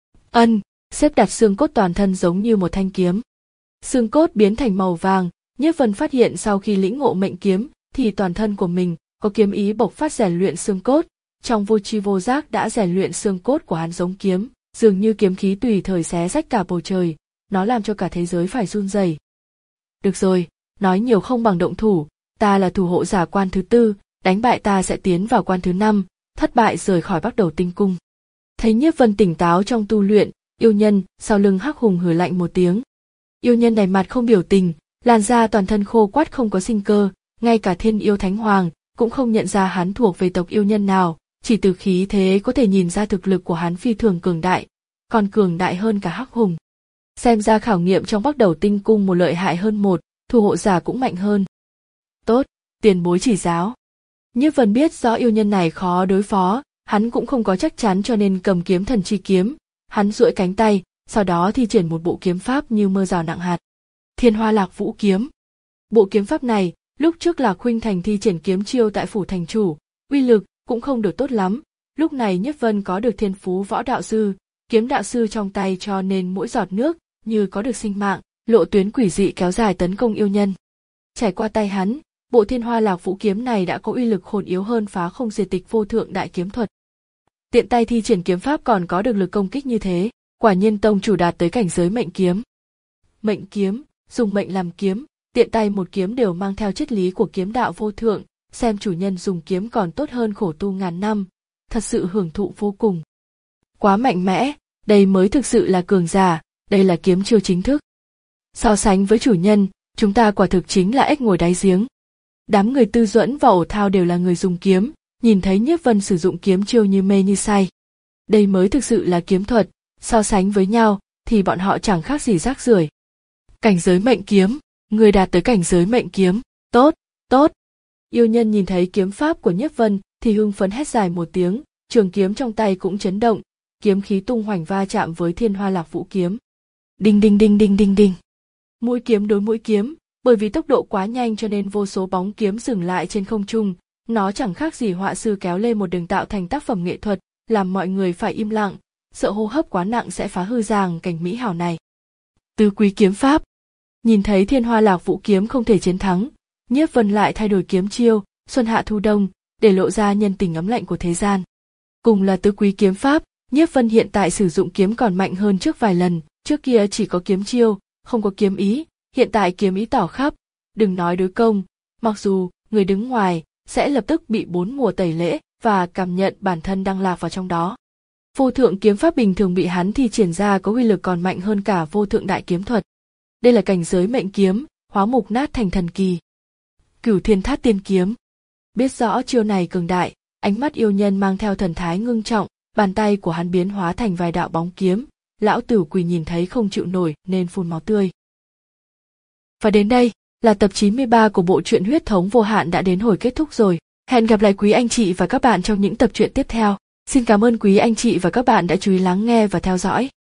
Ân, xếp đặt xương cốt toàn thân giống như một thanh kiếm. Xương cốt biến thành màu vàng, Nhiếp Vân phát hiện sau khi lĩnh ngộ mệnh kiếm thì toàn thân của mình có kiếm ý bộc phát rèn luyện xương cốt, trong vô tri vô giác đã rèn luyện xương cốt của hắn giống kiếm, dường như kiếm khí tùy thời xé rách cả bầu trời, nó làm cho cả thế giới phải run rẩy. Được rồi, nói nhiều không bằng động thủ, ta là thủ hộ giả quan thứ tư, đánh bại ta sẽ tiến vào quan thứ năm, thất bại rời khỏi Bắc Đầu Tinh Cung. Thấy Nhiếp Vân tỉnh táo trong tu luyện, yêu nhân sau lưng Hắc Hùng hừ lạnh một tiếng. Yêu nhân này mặt không biểu tình, làn da toàn thân khô quắt không có sinh cơ, ngay cả Thiên Yêu Thánh Hoàng cũng không nhận ra hắn thuộc về tộc yêu nhân nào, chỉ từ khí thế có thể nhìn ra thực lực của hắn phi thường cường đại, còn cường đại hơn cả Hắc Hùng. Xem ra khảo nghiệm trong Bắc Đầu Tinh Cung một lợi hại hơn một, thủ hộ giả cũng mạnh hơn. Tốt, tiền bối chỉ giáo. Nhiếp Vân biết rõ yêu nhân này khó đối phó, hắn cũng không có chắc chắn cho nên cầm kiếm thần chi kiếm, hắn duỗi cánh tay, sau đó thi triển một bộ kiếm pháp như mưa rào nặng hạt. Thiên Hoa Lạc Vũ kiếm. Bộ kiếm pháp này, lúc trước Lạc Khuynh Thành thi triển kiếm chiêu tại phủ thành chủ, uy lực cũng không được tốt lắm, lúc này Nhiếp Vân có được thiên phú võ đạo sư, kiếm đạo sư trong tay cho nên mỗi giọt nước như có được sinh mạng, lộ tuyến quỷ dị kéo dài tấn công yêu nhân. Trải qua tay hắn, bộ Thiên Hoa Lạc Vũ kiếm này đã có uy lực hồn yếu hơn Phá Không Diệt Tịch vô thượng đại kiếm thuật. Tiện tay thi triển kiếm pháp còn có được lực công kích như thế, quả nhiên tông chủ đạt tới cảnh giới mệnh kiếm. Mệnh kiếm, dùng mệnh làm kiếm, tiện tay một kiếm đều mang theo triết lý của kiếm đạo vô thượng, xem chủ nhân dùng kiếm còn tốt hơn khổ tu ngàn năm, thật sự hưởng thụ vô cùng. Quá mạnh mẽ, đây mới thực sự là cường giả, đây là kiếm chiêu chính thức. So sánh với chủ nhân, chúng ta quả thực chính là ếch ngồi đáy giếng. Đám người Tư Duẫn và Ổ Thao đều là người dùng kiếm, nhìn thấy Nhiếp Vân sử dụng kiếm chiêu như mê như say. Đây mới thực sự là kiếm thuật, so sánh với nhau thì bọn họ chẳng khác gì rác rưởi. Cảnh giới mệnh kiếm, người đạt tới cảnh giới mệnh kiếm, tốt, tốt. Yêu nhân nhìn thấy kiếm pháp của Nhiếp Vân thì hưng phấn hét dài một tiếng, trường kiếm trong tay cũng chấn động, kiếm khí tung hoành va chạm với Thiên Hoa Lạc Vũ kiếm. Đinh đinh đinh đinh đinh đinh. Mũi kiếm đối mũi kiếm, bởi vì tốc độ quá nhanh cho nên vô số bóng kiếm dừng lại trên không trung, nó chẳng khác gì họa sư kéo lên một đường tạo thành tác phẩm nghệ thuật, làm mọi người phải im lặng, sợ hô hấp quá nặng sẽ phá hư dàng cảnh mỹ hảo này. Tứ quý kiếm pháp. Nhìn thấy Thiên Hoa Lạc Vũ kiếm không thể chiến thắng, Nhiếp Vân lại thay đổi kiếm chiêu, xuân hạ thu đông, để lộ ra nhân tình ấm lạnh của thế gian. Cùng là tứ quý kiếm pháp, Nhiếp Vân hiện tại sử dụng kiếm còn mạnh hơn trước vài lần, trước kia chỉ có kiếm chiêu, không có kiếm ý, hiện tại kiếm ý tỏ khắp, đừng nói đối công, mặc dù người đứng ngoài sẽ lập tức bị bốn mùa tẩy lễ và cảm nhận bản thân đang lạc vào trong đó. Vô thượng kiếm pháp bình thường bị hắn thi triển ra có uy lực còn mạnh hơn cả vô thượng đại kiếm thuật. Đây là cảnh giới mệnh kiếm, hóa mục nát thành thần kỳ. Cửu Thiên Thát Tiên kiếm. Biết rõ chiêu này cường đại, ánh mắt yêu nhân mang theo thần thái ngưng trọng, bàn tay của hắn biến hóa thành vài đạo bóng kiếm, lão tử quỳ nhìn thấy không chịu nổi nên phun máu tươi. Và đến đây là tập chín mươi ba của bộ truyện Huyết Thống Vô Hạn đã đến hồi kết thúc rồi. Hẹn gặp lại quý anh chị và các bạn trong những tập truyện tiếp theo. Xin cảm ơn quý anh chị và các bạn đã chú ý lắng nghe và theo dõi.